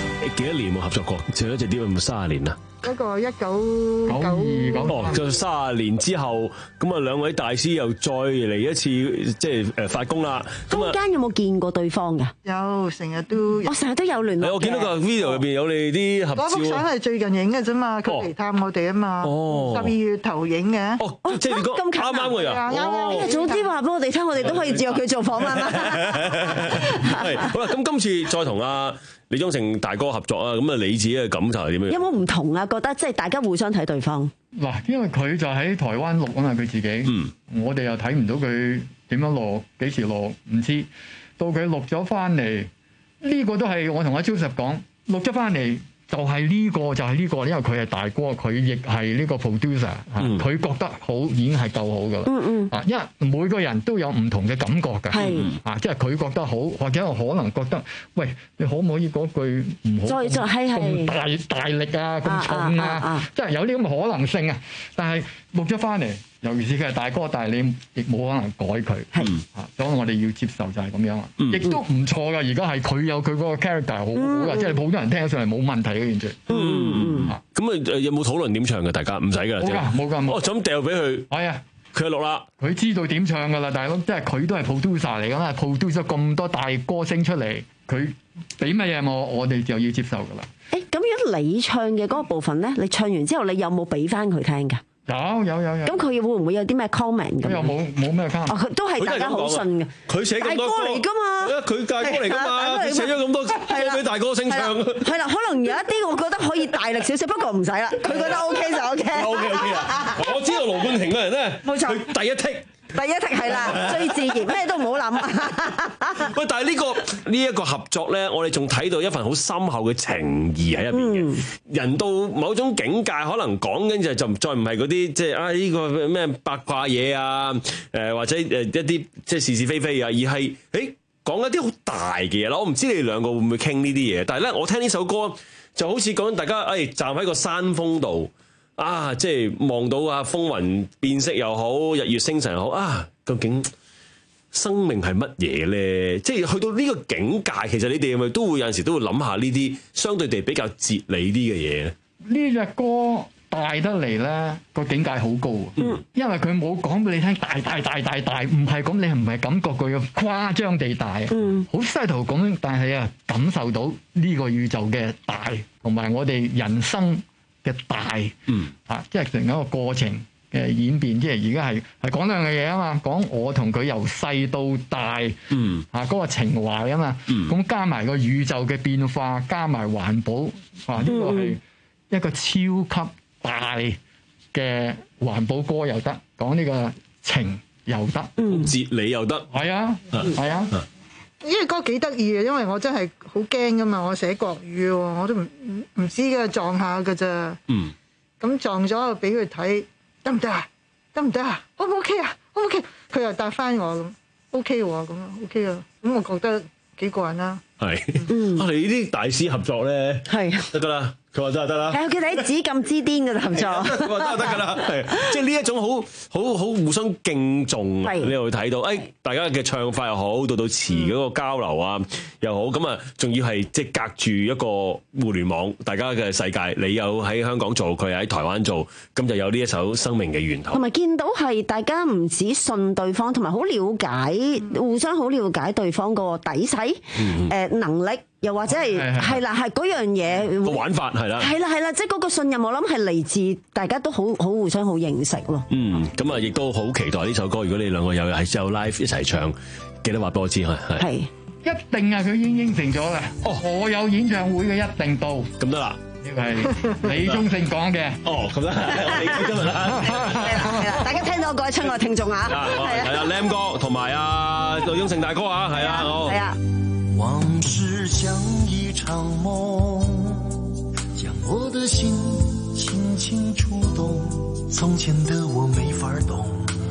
幾多年冇合作過？上一隻碟有冇三十年啊？ 嗰個一九九二哦，就三十年之後，咁啊兩位大師又再嚟一次，即係誒發功啦。 中間有冇見過對方㗎？ 有，成日都有。 我成日都有聯絡嘅。 我見到個 video 入邊有你啲合照。 嗰幅相係最近影嘅啫嘛，佢嚟探我哋啊嘛。哦。十二月頭影嘅。 哦，即係你講咁近啊啱啱㗎呀？ 啱啱。早啲話俾我哋聽，我哋都可以約佢做訪問啦。 係好啦，咁今次再同阿李宗盛大哥合作啊，咁啊你自己嘅感受係點樣？ 有冇唔同啊？覺得即係大家互相睇對方。 嗱，因為佢就喺台灣錄啊嘛，佢自己，嗯、我哋又睇唔到佢點樣錄，幾時錄唔知。到佢錄咗翻嚟，呢、這個都係我同阿 Joseph 講，錄咗翻嚟就係呢、這個就係呢、這個，因為佢係大哥，佢亦係呢個 producer，佢、嗯、覺得好已經係夠好噶啦。嗯嗯。啊，因為每個人都有唔同嘅感覺㗎。係。啊，即係佢覺得好，或者可能覺得，喂，你可唔可以嗰句唔好再再係係咁大大力啊，咁重啊，啊啊啊即係有啲咁嘅可能性啊。但係錄咗翻嚟，尤其是佢係大哥，但係你亦冇可能改佢。係。啊，所以我哋要接受就係咁樣啊。亦、嗯、都唔錯㗎，而家係佢有佢嗰個 character 好好㗎，嗯、即係普通人聽上嚟冇問題嘅完全。嗯嗯。咁啊，有冇討論點唱嘅？大家唔使㗎。 冇㗎，冇㗎，冇。 哦，就咁掉俾佢。 係啊。 佢錄啦， 佢知道點唱噶啦，大佬，即係佢都係 producer 嚟噶嘛 producer 咁多大歌星出嚟，佢俾乜嘢我，我哋就要接受噶啦。 誒，咁如果你唱嘅嗰個部分咧，你唱完之後，你有冇俾翻佢聽㗎？ 有有有有。 咁佢會唔會有啲咩 comment 咁？ 又冇冇咩 comment。 哦，佢都係大家好信嘅。 佢寫咁多歌嚟㗎嘛，佢大歌嚟㗎嘛，佢寫咗咁多歌俾大歌星唱。 係啦，可能有一啲我覺得可以大力少少，不過唔使啦。佢覺得 OK 就 OK。 OK OK 啦。我知道盧冠廷嘅人咧， 冇錯， 佢第一剔。 第一題係啦，最自然，咩都唔好諗。 喂，但係呢個呢一個合作咧，我哋仲睇到一份好深厚嘅情義喺入邊嘅。人到某種境界，可能講緊就就再唔係嗰啲即係啊呢個咩八卦嘢啊，誒或者誒一啲即係是是非非啊，而係誒講一啲好大嘅嘢啦。我唔知你哋兩個會唔會傾呢啲嘢，但係咧我聽呢首歌就好似講緊大家誒站喺個山峰度。啊！即係望到啊，風雲變色又好，日月星辰又好啊！究竟生命係乜嘢咧？即係去到呢個境界，其實你哋係咪都會有陣時都會諗下呢啲相對地比較哲理啲嘅嘢咧？ 呢隻歌大得嚟咧，個境界好高。嗯，因為佢冇講俾你聽大大大大大，唔係咁，你係唔係感覺佢嘅誇張地大？嗯，好犀圖咁，但係啊，感受到呢個宇宙嘅大，同埋我哋人生嘅大，嗯啊，即係成一個過程嘅演變，即係而家係係講兩樣嘢啊嘛，講我同佢由細到大，嗯啊嗰、嗰個情懷啊嘛，咁、嗯、加埋個宇宙嘅變化，加埋環保，啊呢、呢個係一個超級大嘅環保歌又得，講呢個情又得， 嗯、哲理又得， 係啊，係啊。啊呢個歌幾得意嘅，因為我真係好驚噶嘛，我寫國語喎，我都唔唔唔知嘅，撞下㗎咋。嗯。咁撞咗，俾佢睇，得唔得啊？得唔得啊？O 唔 OK 啊？O 唔 OK？佢又答翻我咁 OK 喎，咁 OK 啊。咁我覺得幾過癮啦。 係。嗯。我哋呢啲大師合作咧，係得㗎啦。佢話得就得啦， 係佢哋喺紫禁之巔嘅合作， 佢話得就得㗎啦，係即係呢一種好好好互相敬重，你又會睇到，誒大家嘅唱法又好，到到詞嗰個交流啊又好，咁啊仲要係即係隔住一個互聯網，大家嘅世界，你有喺香港做，佢喺台灣做，咁就有呢一首生命嘅源頭。 同埋見到係大家唔止信對方，同埋好了解，互相好了解對方個底細，誒能力。又或者係係啦，係嗰樣嘢個玩法係啦， 係啦係啦，即係嗰個信任，我諗係嚟自大家都好好互相好認識咯。 嗯，咁啊，亦都好期待呢首歌。如果你兩個有係有 live 一齊唱，記得話俾我知係係。 一定啊！佢已經應承咗啦。哦，我有演唱會嘅一定到。 咁得啦。 呢個係李宗盛講嘅。 哦，咁得，我哋今日啦。 係啦，大家聽到各位親愛聽眾啊，係啊，係啊 ，Lam 哥同埋啊李宗盛大哥啊，係啊，好。係啊。 往事像一場夢，將我的心輕輕觸動，從前的我沒法懂，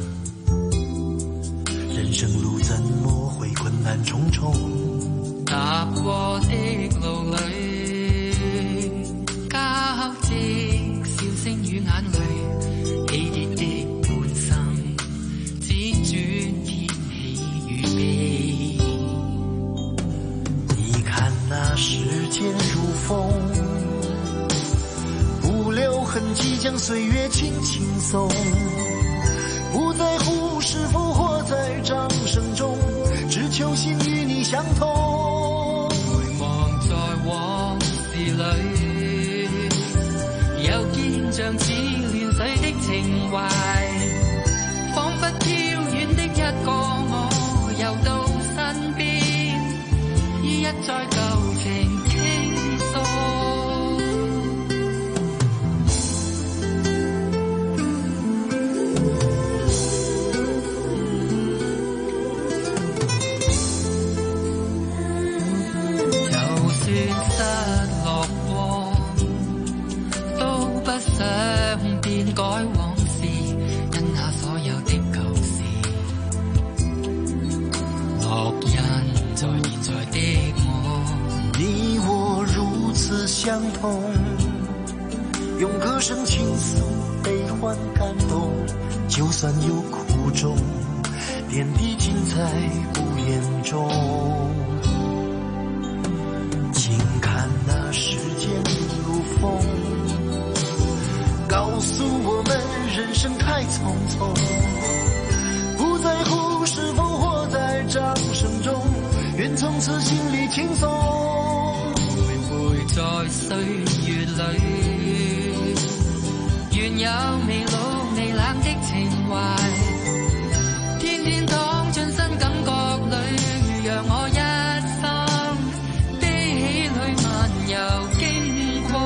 人生路怎麼會困難重重， 踏過的路裏交織笑聲與眼淚，喜悅的半生只轉天喜與悲， 那時間如風痕迹，将岁月轻轻送，不在乎是否活在掌声中，只求心与你相通。 回望在往事裏，又見像似亂水的情懷，彷彿飄遠的一個我，又到身邊，一再舊情傾訴。失落過，都不想變改往事，因那所有的舊事，烙印在現在的我。 你我如此相同，用歌聲傾訴悲歡感動，就算有苦衷，點滴盡在不言中。時間如風，告訴我們人生太匆匆，不在乎是否活在掌聲中，願從此心裏輕鬆。 徘徊在歲月裏，願有未老未冷的情懷，天天躺進新感覺裏，讓我一又經過，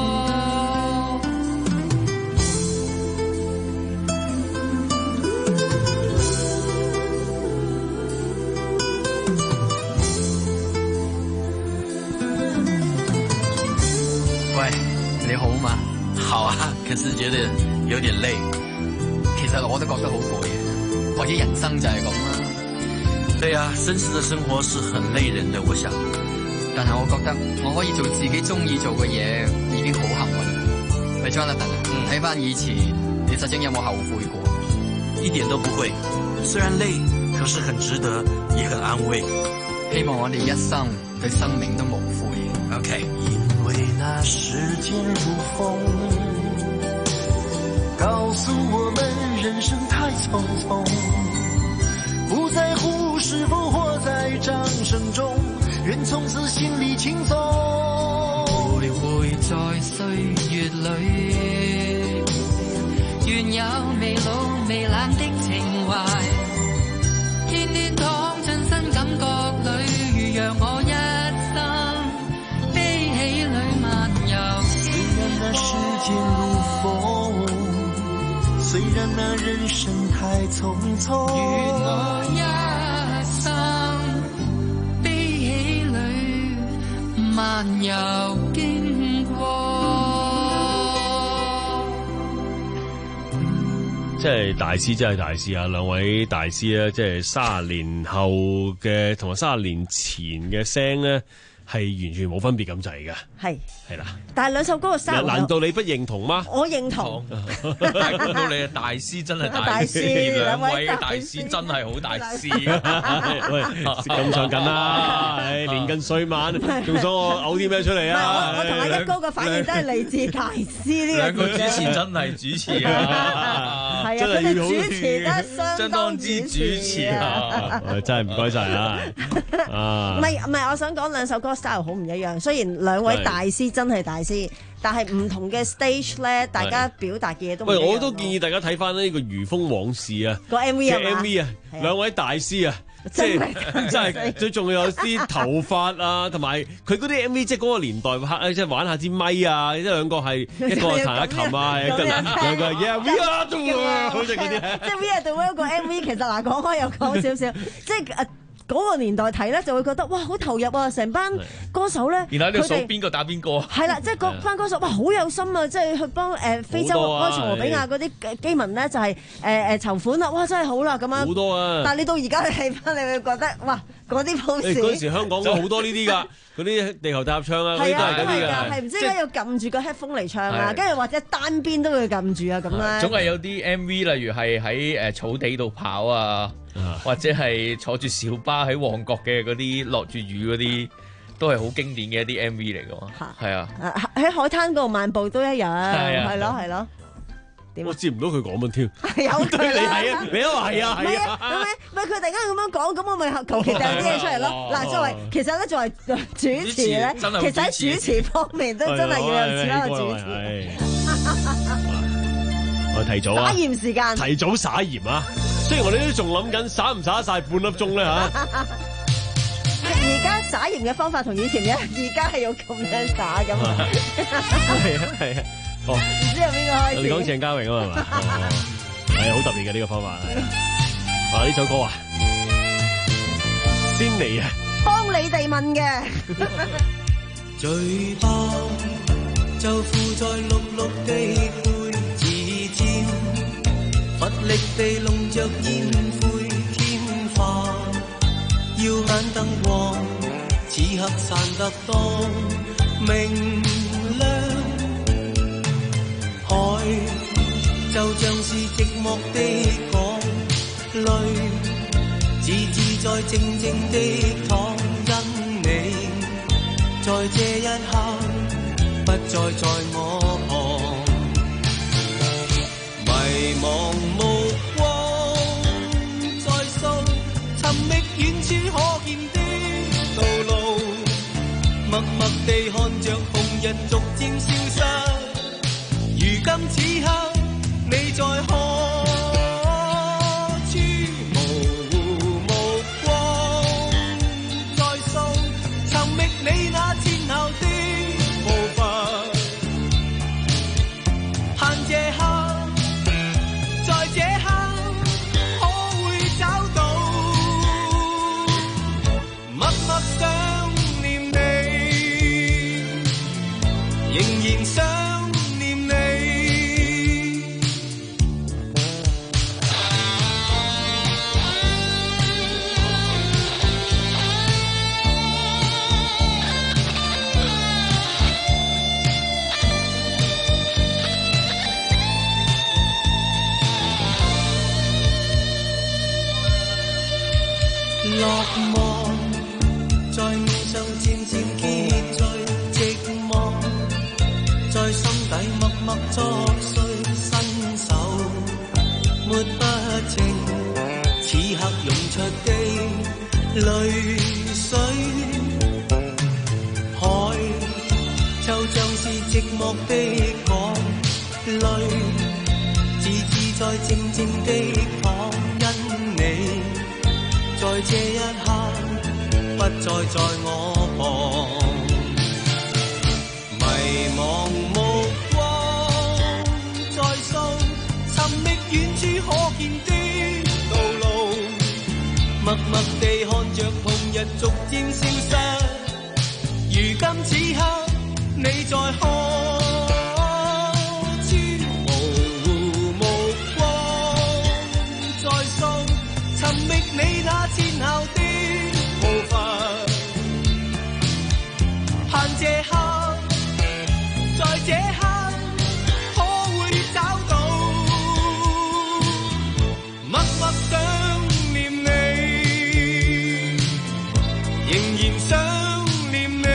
喂，你好嗎？好啊，可是覺得有點累。其實我都覺得好攰嘅，或者人生就係咁啦。對啊，真實的生活是很累人的，我想。但係我覺得我可以做自己中意做嘅嘢，已經好幸運。喂 Jonathan，睇翻以前，你曾經有冇後悔過？一點都不會，雖然累，可是很值得，也很安慰。希望我哋一生對生命都無悔。OK。 因為那時間如風，告訴我們人生太匆匆，不在乎是否活在掌聲中，願從此心裏輕鬆。 徘徊在歲月裏，願有未老未冷的情懷，天天躺進新感覺裏，讓我一生悲喜裏漫遊。 雖然那時間如風，雖然那人生太匆匆， 願我一生悲喜裏漫遊經過。 即係大師，真係大師啊！兩位大師咧，即係三十年後嘅同埋三十年前嘅聲咧，係完全冇分別咁滯嘅。 係係啦， 但係兩首歌嘅聲， 難道你不認同嗎？ 我認同。 但係估到你嘅大師真係大師，兩位嘅大師真係好大師。 喂，咁上緊啦，唉，年近歲晚，仲想我嘔啲咩出嚟啊？ 我同阿一哥嘅反應都係嚟自大師呢個。 兩個主持真係主持啊！ 係啊，佢哋主持得相當之主持啊！ 真係唔該晒啊！啊， 唔係唔係，我想講兩首歌 style 好唔一樣。雖然兩位大師真係大師，但係唔同嘅 stage 咧，大家表達嘅嘢都唔一樣。 喂，我都建議大家睇翻呢個《如風往事》啊， 個 M V 啊 M V 啊，兩位大師啊。即係真係，最重要有啲頭髮啊，同埋佢嗰啲 M V，即係嗰個年代拍，即係玩下支咪啊，即係兩個係一個彈下琴啊，一個兩個 Yeah We Are The World，好似嗰啲。 即係 We Are The World 個 M V，其實嗱講開又講少少，即係誒。嗰個年代睇咧，就會覺得哇好投入啊！成班歌手咧， 然後你數邊個打邊個啊？ 係啦，即係嗰班歌手哇好有心啊！即係去幫誒非洲埃塞俄比亞嗰啲基民咧，就係誒誒籌款啦！哇真係好啦咁樣。 好多啊！ 但係你到而家睇翻，你會覺得哇嗰啲 pose。 嗰陣時香港都好多呢啲㗎，嗰啲地球大合唱啊，嗰啲都係嗰啲㗎。 係唔知點解要撳住個 headphone 嚟唱啊？跟住或者單邊都會撳住啊咁咧。 總係有啲 M V，例如係喺誒草地度跑啊。或者係坐住小巴喺旺角嘅嗰啲落住雨嗰啲都係好經典嘅一啲 M V 嚟嘅喎。係啊， 喺海灘嗰度漫步都一樣，係咯係咯。 我接唔到佢講乜添， 有對你係啊，你都話係啊，係啊， 唔係唔係佢突然間咁樣講，咁我咪求其掟啲嘢出嚟咯。嗱，作為其實咧作為主持咧，其實喺主持方面都真係要有似一個主持。 我提早啊， 撒鹽時間， 提早撒鹽啊！雖然我哋都仲諗緊撒唔撒得晒半粒鐘咧嚇。 而家撒鹽嘅方法同以前一，而家係要咁樣撒咁啊。 係啊係啊。哦， 唔知由邊個開始？ 你講鄭嘉穎啊係嘛？係好特別嘅呢個方法係啊！啊呢首歌啊，先嚟啊！ 幫你哋問嘅。 嘴巴就附在綠綠的灰字尖，乏力地弄着煙灰添花，耀眼燈光此刻散得多明亮。海就像是寂寞的港，淚自自在靜靜的淌，因你在這一刻不再在我旁，迷茫目光在掃，尋覓遠處可見的道路，默默地看着紅日逐漸消失。如今此刻你在何處？模糊目光在掃，尋覓你那前後的步伐。盼這刻，在這刻可會找到？默默想念你，仍然想。落寞在面上漸漸結聚，寂寞在心底默默作祟，伸手抹不清此刻湧出的淚水。海就像是寂寞的港，淚自自在靜靜的淌，因你在這一刻不再在我旁，迷茫目光在掃，尋覓遠處可見的道路，默默地看着紅日逐漸消失。如今此刻你在何處？模糊目光在掃，尋覓你那前後的步伐。盼這刻，在這刻可會找到？默默想念你，仍然想念你。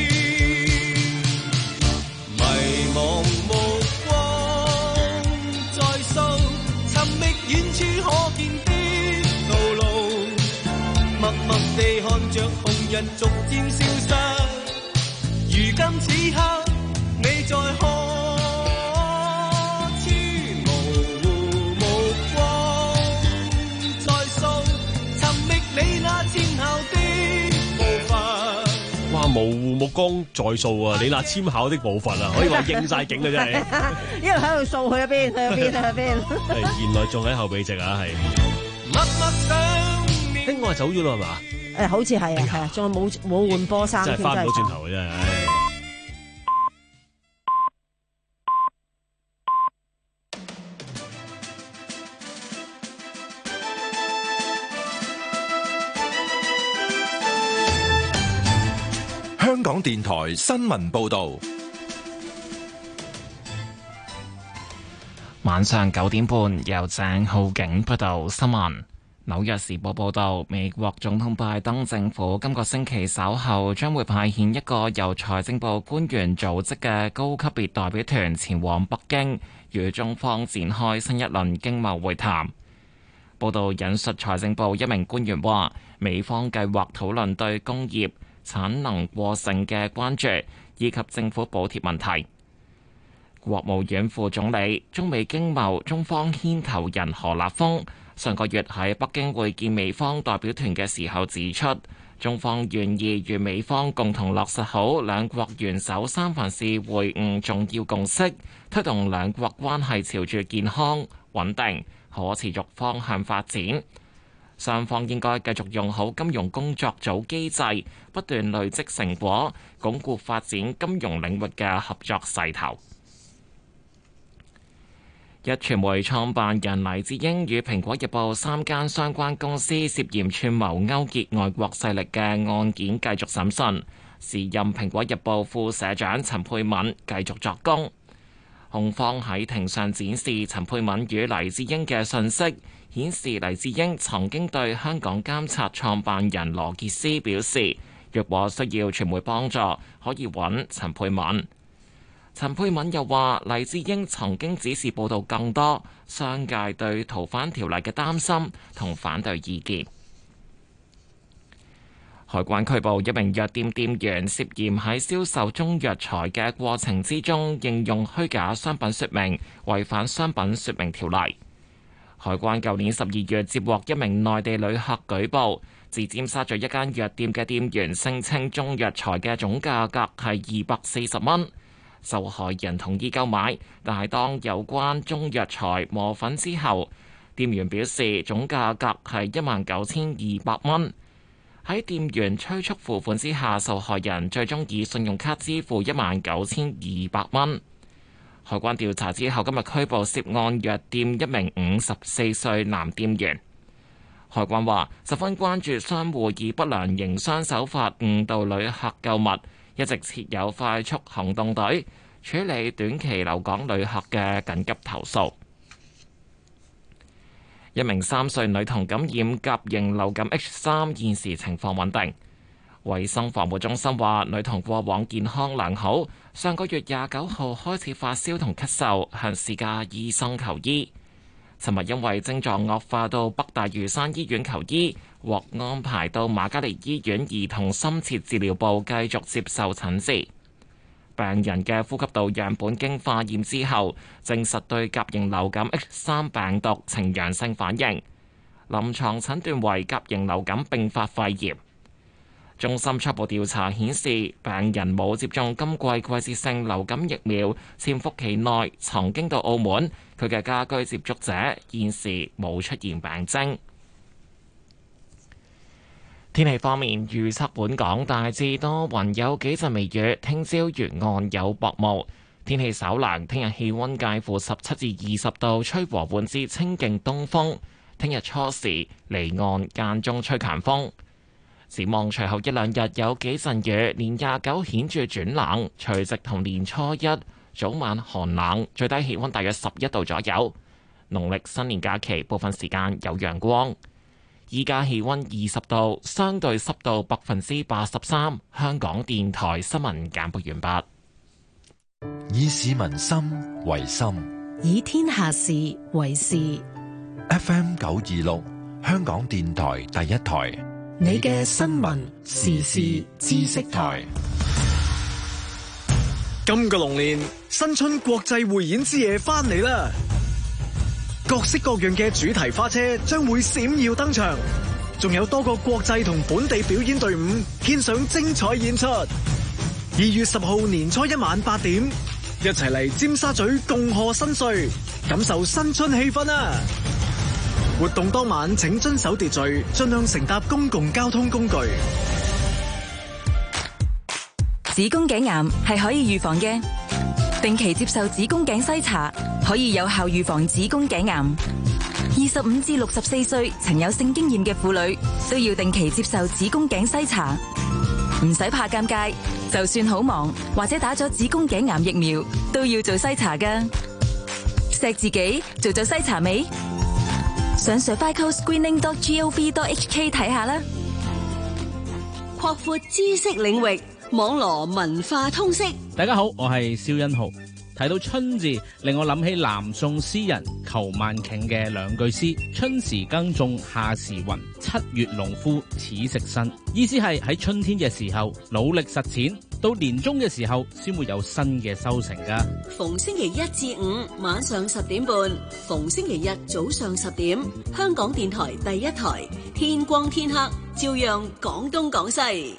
迷茫目光在掃，尋覓遠處可見的道路，默默地看着紅日逐漸消失。如今此刻你在何處？模糊目光在掃，尋覓你那前後的步伐。 哇！模糊目光在掃啊！你那纖巧的步伐啊，可以話應晒景嘅真係。 一路喺度掃去一邊，去一邊，去一邊。 係原來仲喺後備席啊，係。 默默想念。 誒，我係走咗啦，係嘛？ 誒，好似係啊，係啊，仲冇冇換波衫， 真係翻唔到轉頭嘅真係。 香港電台新聞報道， 晚上九點半由鄭浩景報道新聞。 紐約時報報導，美國總統拜登政府今個星期稍後將會派遣一個由財政部官員組織嘅高級別代表團前往北京，與中方展開新一輪經貿會談。報導引述財政部一名官員話，美方計劃討論對工業產能過剩嘅關注，以及政府補貼問題。國務院副總理、中美經貿中方牽頭人何立峰上個月喺北京會見美方代表團嘅時候指出，中方願意與美方共同落實好兩國元首三藩市會晤重要共識，推動兩國關係朝住健康、穩定、可持續方向發展。雙方應該繼續用好金融工作組機制，不斷累積成果，鞏固發展金融領域嘅合作勢頭。壹傳媒創辦人黎智英與蘋果日報三間相關公司涉嫌串謀勾結外國勢力嘅案件繼續審訊，時任蘋果日報副社長陳佩敏繼續作供。控方喺庭上展示陳佩敏與黎智英嘅訊息，顯示黎智英曾經對香港監察創辦人羅傑斯表示，若果需要傳媒幫助，可以揾陳佩敏。陳佩敏又話，黎智英曾經指示報導更多商界對逃犯條例嘅擔心同反對意見。海關拘捕一名藥店店員，涉嫌喺銷售中藥材嘅過程之中應用虛假商品說明，違反商品說明條例。海關舊年十二月接獲一名內地旅客舉報，自尖沙咀一間藥店嘅店員聲稱中藥材嘅總價格係二百四十蚊。受害人同意購買，但係當有關中藥材磨粉之後，店員表示總價格係一萬九千二百蚊。喺店員催促付款之下，受害人最終以信用卡支付一萬九千二百蚊。海關調查之後，今日拘捕涉案藥店一名五十四歲男店員。海關話十分關注商戶以不良營商手法誤導旅客購物，一直設有快速行動隊處理短期留港旅客嘅緊急投訴。一名三歲女童感染甲型流感 H 三，現時情況穩定。衛生防護中心話，女童過往健康良好，上個月廿九號開始發燒同咳嗽，向私家醫生求醫。尋日因為症狀惡化到北大嶼山醫院求醫，獲安排到瑪嘉烈醫院兒童深切治療部繼續接受診治。病人嘅呼吸道樣本經化驗之後，證實對甲型流感 H 三病毒呈陽性反應，臨床診斷為甲型流感併發肺炎。中心初步調查顯示，病人冇接種今季季節性流感疫苗，潛伏期內曾經到澳門，佢嘅家居接觸者現時冇出現病徵。天氣方面，預測本港大致多雲，有幾陣微雨。聽朝沿岸有薄霧，天氣稍涼。聽日氣溫介乎十七至二十度，吹和緩至清勁東風。聽日初時離岸間中吹強風。展望隨後一兩日有幾陣雨，年廿九顯著轉冷，除夕同年初一早晚寒冷，最低氣溫大約十一度左右。農曆新年假期部分時間有陽光。依家氣溫二十度，相對濕度百分之八十三。香港電台新聞簡報完畢。 以市民心為心， 以天下事為事。 F M 九二六，香港電台第一台， 你嘅新聞時事知識台。 今個龍年，新春國際匯演之夜翻嚟啦！各式各樣嘅主題花車將會閃耀登場，仲有多個國際同本地表演隊伍獻上精彩演出。二月十號年初一晚八點，一齊嚟尖沙咀共賀新歲，感受新春氣氛啊！活動當晚請遵守秩序，盡量乘搭公共交通工具。 子宮頸癌係可以預防嘅，定期接受子宮頸篩查可以有效預防子宮頸癌。二十五至六十四歲曾有性經驗嘅婦女都要定期接受子宮頸篩查，唔使怕尷尬，就算好忙或者打咗子宮頸癌疫苗都要做篩查㗎。錫自己做咗篩查未？ 上 cervical screening dot gov dot hk 睇下啦。 擴闊知識領域，網羅文化通識。 大家好，我係蕭欣浩。提到春字，令我諗起南宋詩人裘萬頃嘅兩句詩：春時耕種夏時耘，七月農夫始食新。意思係喺春天嘅時候努力實踐，到年終嘅時候先會有新嘅收成噶。 逢星期一至五晚上十點半，逢星期日早上十點，香港電台第一台，天光天黑，照樣講東講西。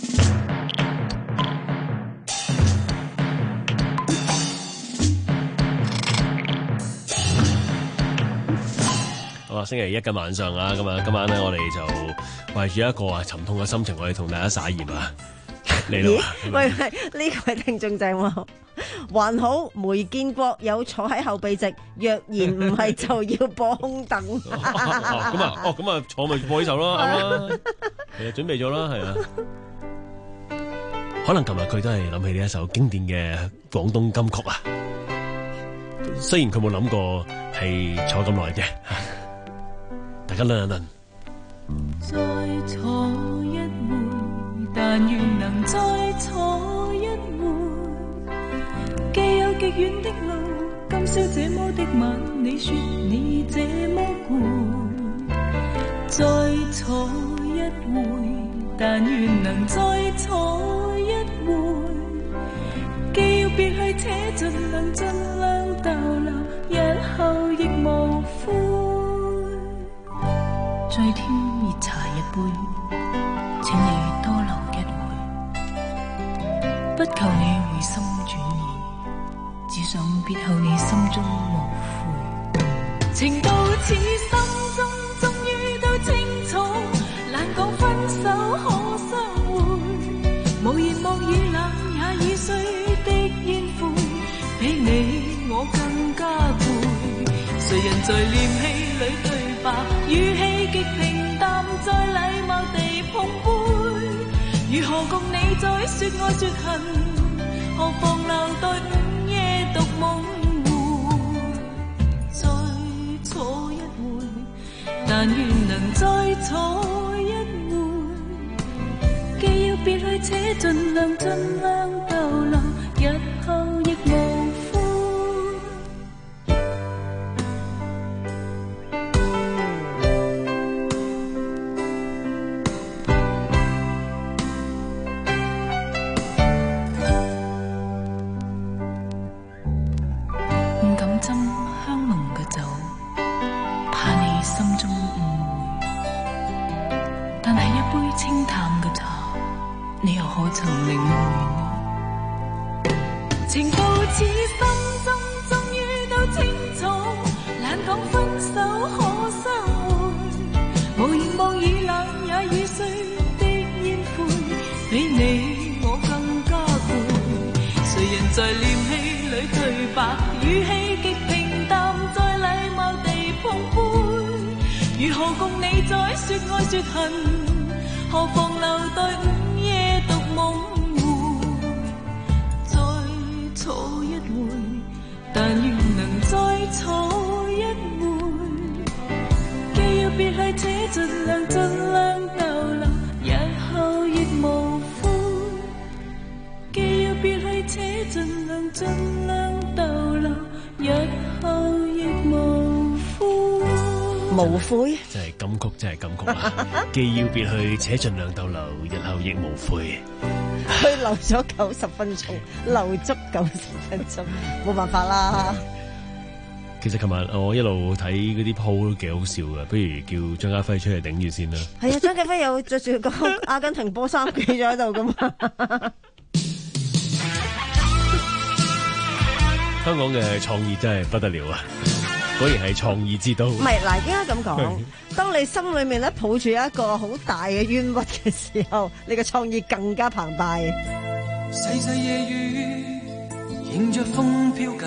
好啊，星期一嘅晚上啊，咁啊，今晚咧我哋就懷住一個啊沉痛嘅心情，我哋同大家撒鹽啊，嚟到啊！ 喂喂，呢位聽眾正喎，還好梅建國有坐喺後備席，若然唔係就要播空凳。 咁啊，哦，咁啊，坐咪播呢首咯，啱啦，其實準備咗啦，係啊。可能琴日佢都係諗起呢一首經典嘅廣東金曲啊，雖然佢冇諗過係坐咁耐嘅。大家諗一諗， 再坐一回，但願能再坐一回。既有極遠的路，今宵這麼的晚，你說你這麼攰。再坐一回，但願能再坐一回。既要別去，且盡量盡量逗留，日後亦無悔。再添熱茶一杯，請你多留一會，不求你回心轉意，只想別後你心中無悔。情到此心中終於都清楚，難講分手可相會，無言無語冷也已碎的煙灰，比你我更加攰。誰人在念氣裏對白，語氣極平淡，再禮貌地碰杯。如何共你再說愛說恨，何妨留待午夜獨夢回。再坐一回，但願能再坐一回。既要別去，且盡量盡量逗留，日後亦無悔。情到此心中終於都清楚，難講分手可相會，無言無語冷也已碎的煙灰，比你我更加攰。誰人在念氣裏對白，語氣極平淡，再禮貌地碰杯。如何共你再說愛說恨，何妨留待午夜獨夢。坐一回，但願能再坐一回。既要別去，且盡量盡量逗留，日後亦無悔。既要別去，且盡量盡量逗留，日後亦無悔。 無悔， 真係金曲，真係金曲啊！既要別去，且盡量逗留，日後亦無悔。 佢留咗九十分鐘，留足九十分鐘，冇辦法啦。 其實琴日我一路睇嗰啲鋪都幾好笑嘅，不如叫張家輝出嚟頂住先啦。 係啊，張家輝有着住個阿根廷波衫企咗喺度噶嘛。 香港嘅創意真係不得了啊！果然係創意之都。唔係嗱，應該咁講，當你心裏面咧抱住一個好大嘅冤屈嘅時候，你嘅創意更加澎湃。 細細夜雨，迎着風飄近，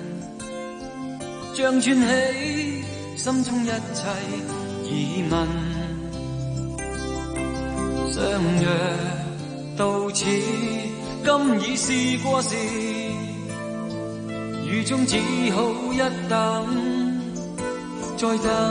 像串起心中一切疑問。相約到此，今已是過時，雨中只好一等。 在等，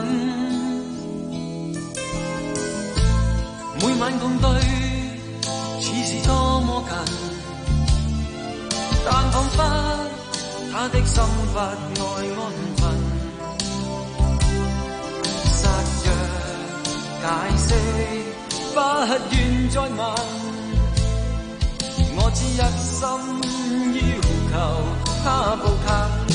每晚共對，似是多麼近，但彷彿他的心不愛安分，失約解釋，不願再問，我只一心要求他步近。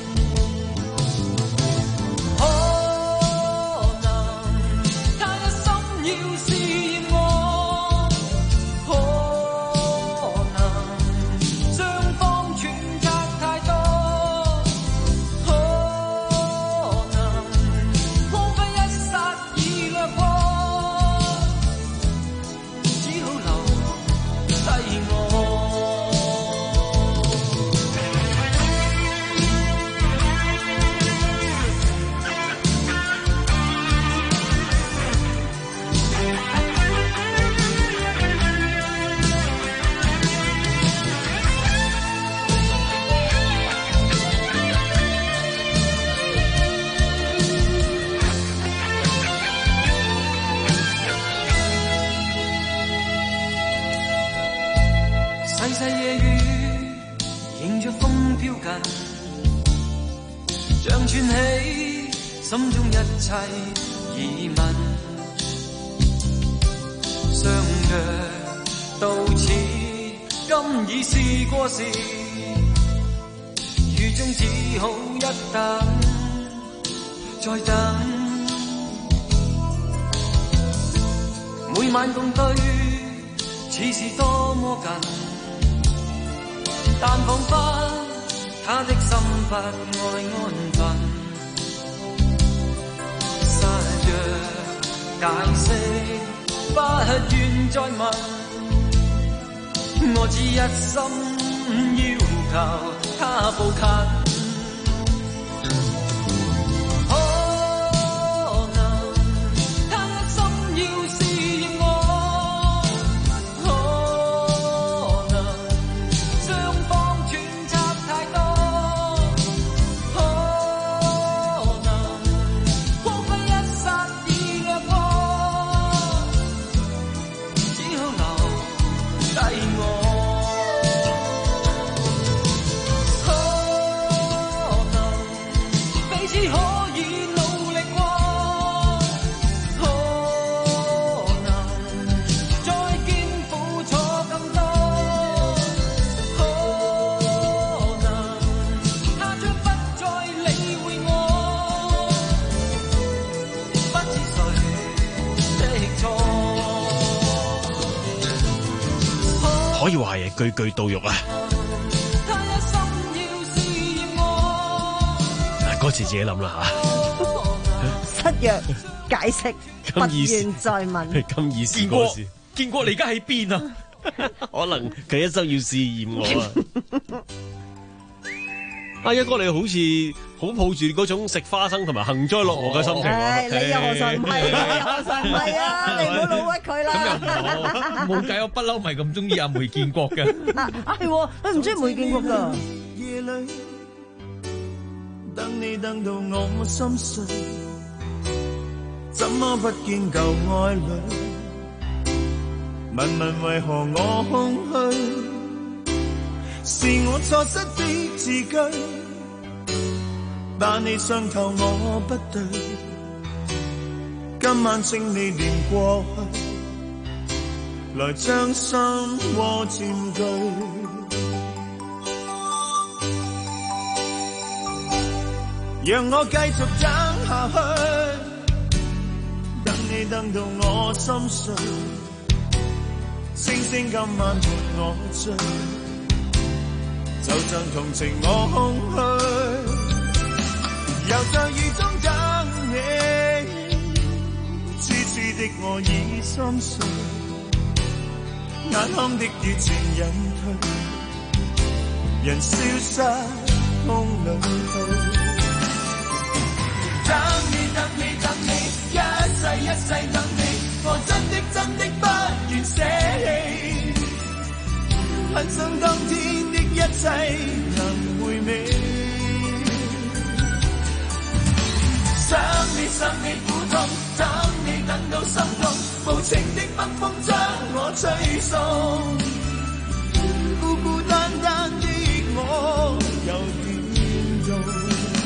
細細夜雨迎着風飄近，像串起心中一切疑問，相約到此今已是過時，雨中只好一等再等，每晚共對似是多麼近，但彷彿他的心不愛安分，失約解釋，不願再問，我只一心要求他步近。 可以話係句句到肉啊！歌詞自己諗啦嚇。失約解釋，不願再問。 咁意思見過見過，你而家喺邊啊？ 可能佢一周要試驗我啊！阿一哥，你好似好抱住嗰種食花生同埋幸災樂禍嘅心情喎。 你又何嘗唔係？你又何嘗唔係啊？你唔好老屈佢啦。 咁又唔好，冇計，我不嬲咪咁中意阿梅建國嘅。 啊係喎，佢唔中意梅建國㗎。 夜裏等你等到我心碎，怎麼不見舊愛侶？問問為何我空虛？是我錯失的字句，但你傷透我不對。今晚請你念過去，來將心窩佔據。讓我繼續等下去，等你等到我心碎，星星今晚伴我醉。就像同情我空虛，又在雨中等你，痴痴的我已心碎，眼眶的熱情隱退，人消失空裏去。等你等你等你，一世一世等你，我真的真的不願捨棄，很想當天的一切能回味，想生你苦痛，等你等到心痛，無情的北風將我吹送，孤孤單單的我又點用？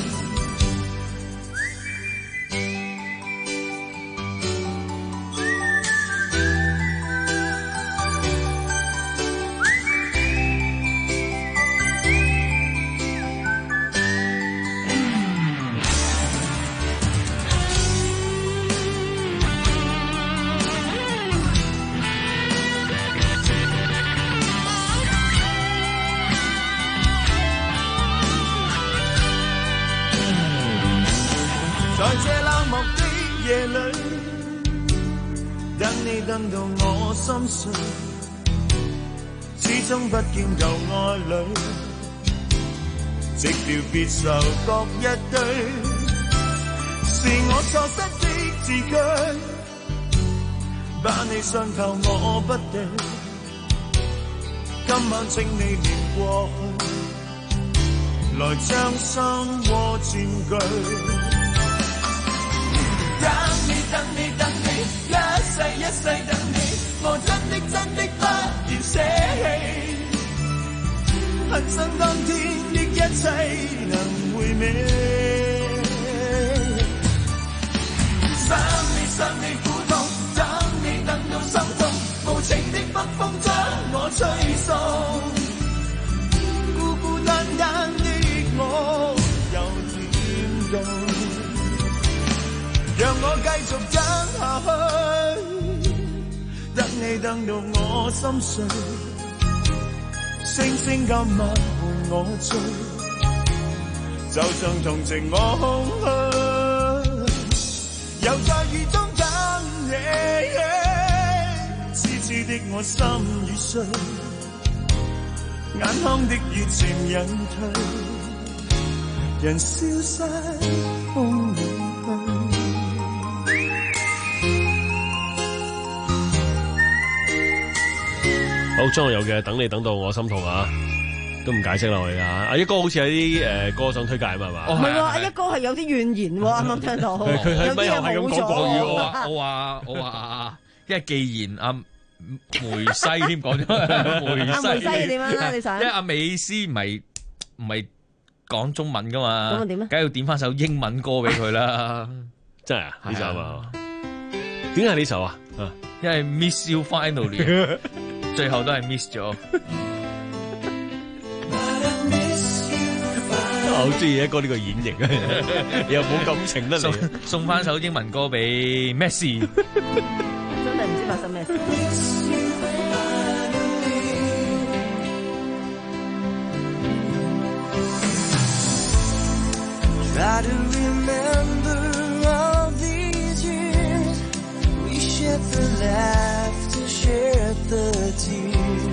在這冷漠的夜裏，等你等到我心碎，始終不見舊愛侶，寂寥別愁各一堆，是我錯失的字句，把你傷透我不對，今晚請你念過去，來將心窩佔據。等你等你等你，一世一世等你，我真的真的不願捨棄，恨生當天的一切能回味，想你想你苦痛，等你等到心痛，無情的北風將我吹送，孤孤單單的我又點用？讓我繼續等下去，等你等到我心碎，星星今晚伴我醉，就像同情我空虛，又在雨中等你，痴痴的我心已碎，眼眶的熱情隱退，人消失風裏去。 好，張學友嘅《等你等到我心痛》啊，都唔解釋啦我哋啊。阿一哥好似有啲誒歌想推介啊嘛，係嘛？ 唔係喎，阿一哥係有啲怨言喎，啱啱聽到。 佢佢係咪又係咁講國語？ 我話我話我話，因為既然阿梅西添講咗，梅西阿梅西點樣啦？你想？ 因為阿美斯唔係唔係講中文噶嘛？ 咁啊點咧？ 梗係要點翻首英文歌俾佢啦！ 真係啊？呢首啊？點解呢首啊？ 因為 Miss You Finally。最後都係 miss 咗， 我好中意一哥呢個演繹啊，又冇感情得嚟， 送送翻首英文歌俾 Messi， 真係唔知發生咩事。 Try to remember all these years, we shared the laughter, shared the tears.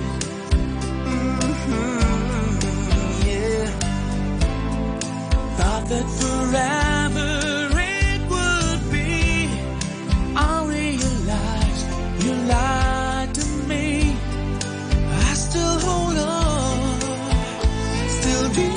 Mm-hmm, yeah. Thought that forever it would be. I realized you lied to me. I still hold on, still do.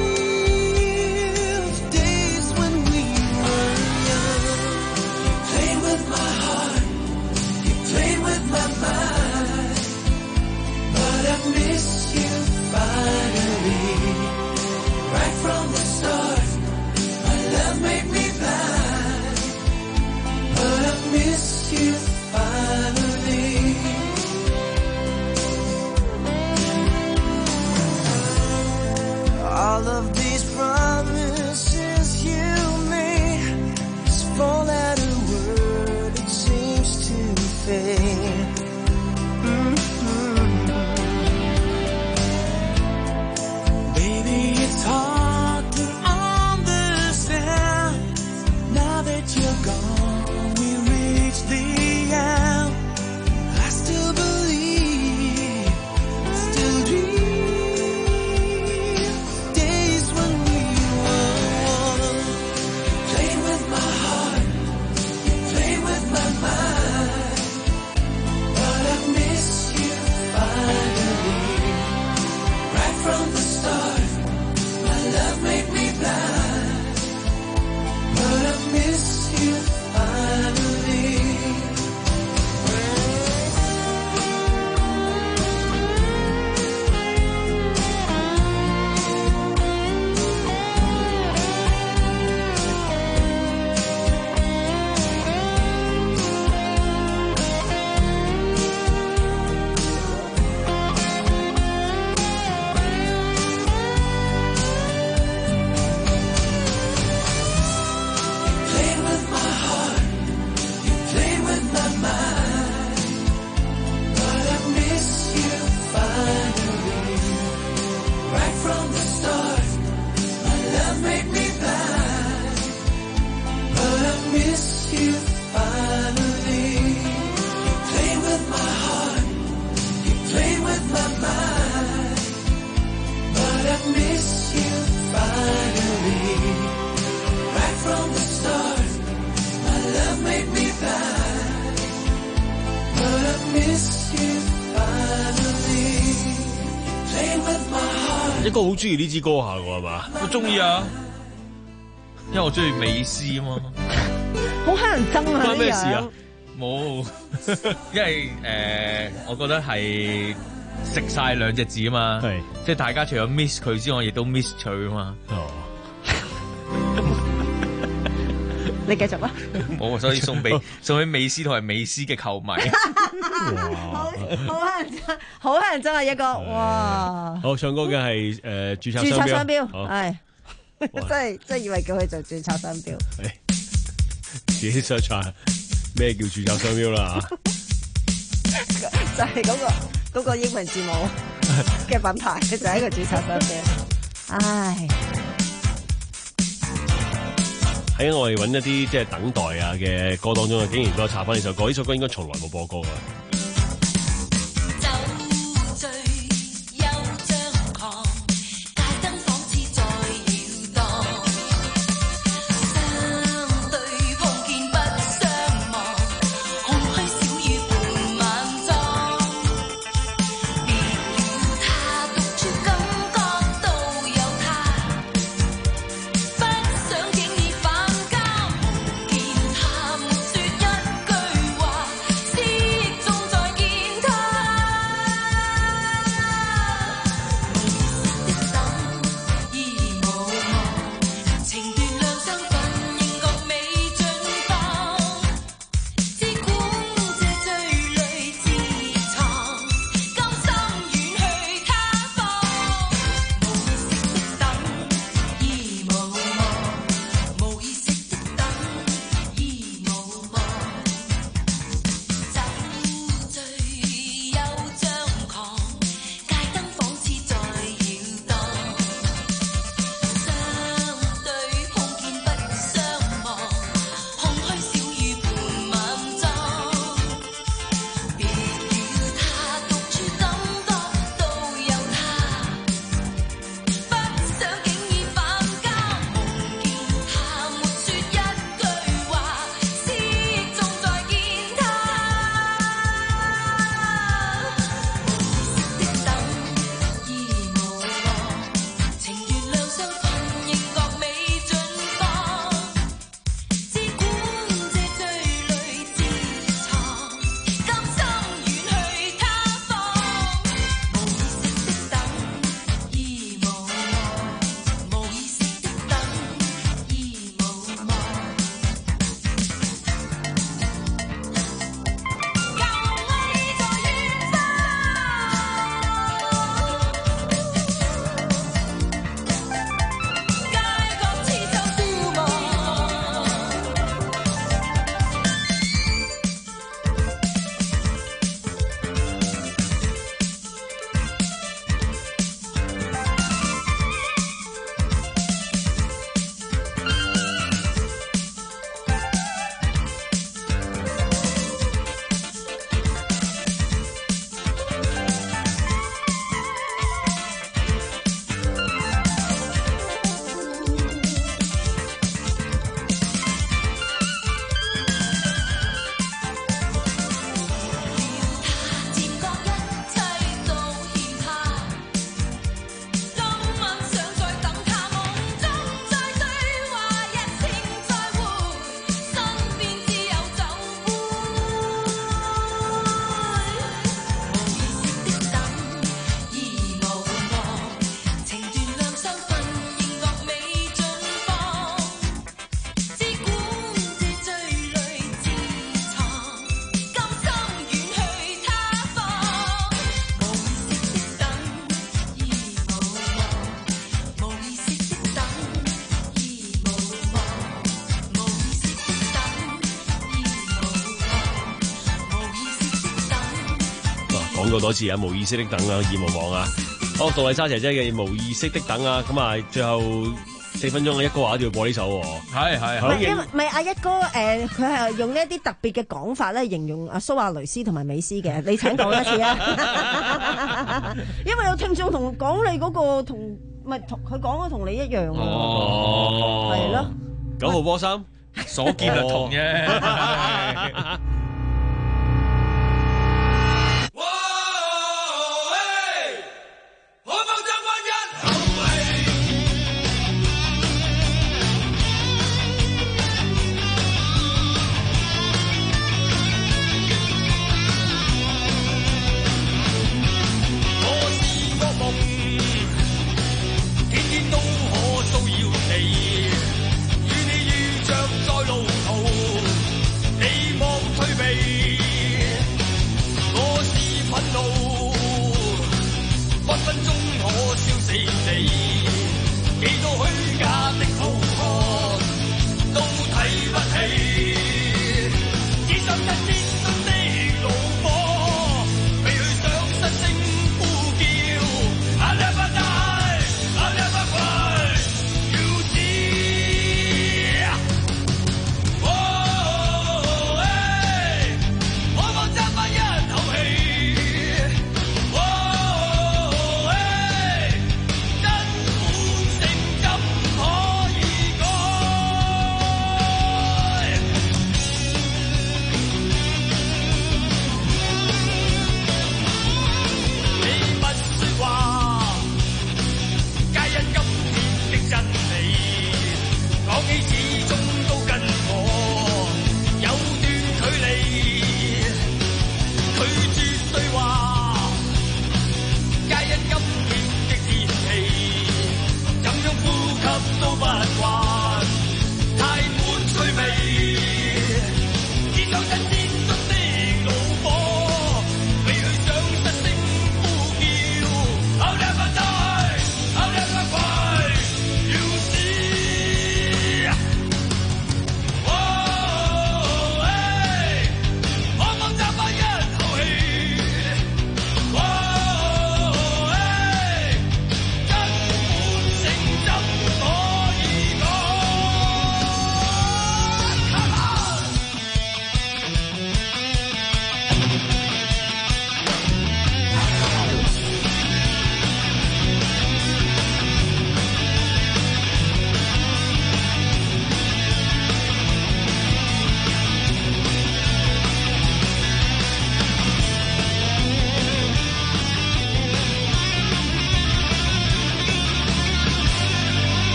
Miss you finally, right from the start. My 一哥好中意呢支歌下㗎係嘛？ 我中意啊，因為我中意美斯啊嘛。 好乞人憎啊！ 關咩事啊？ 冇，因為誒、呃，我覺得係食晒兩隻字啊嘛，係即係大家除咗 miss 佢之外，亦都 miss 佢啊嘛。哦， 你繼續啦。 冇，所以送俾送俾美斯同埋美斯嘅球迷。 好好乞人憎，好乞人憎啊！一個哇， 好唱歌嘅係誒註冊註冊商標， 好係真係真係以為叫佢做註冊商標。 自己 search 下咩叫註冊商標啦就係嗰、嗰個嗰個英文字母嘅品牌，就係一個註冊商標。唉， 喺我哋揾一啲即係等待啊嘅歌當中啊，竟然俾我查翻呢首歌，呢首歌應該從來冇播過㗎。講過多次啊，無意識的等啊，義無望啊。好，杜麗莎姐姐嘅無意識的等啊，咁啊，最後四分鐘嘅一哥話一定要播呢首喎。係係係。因為唔係阿一哥誒，佢係用一啲特別嘅講法咧，形容阿蘇亞雷斯同埋美斯嘅。你請講一次啊。因為有聽眾同講你嗰個同，唔係同佢講嘅同你一樣啊。 哦， 係咯。 九號波衫所見略同啫。 我方將軍一。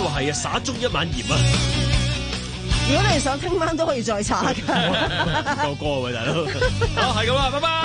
話係啊，灑足一晚鹽啊！ 如果你想聽晚都可以再刷㗎。 夠歌啊，大佬。好，係咁啦，拜拜。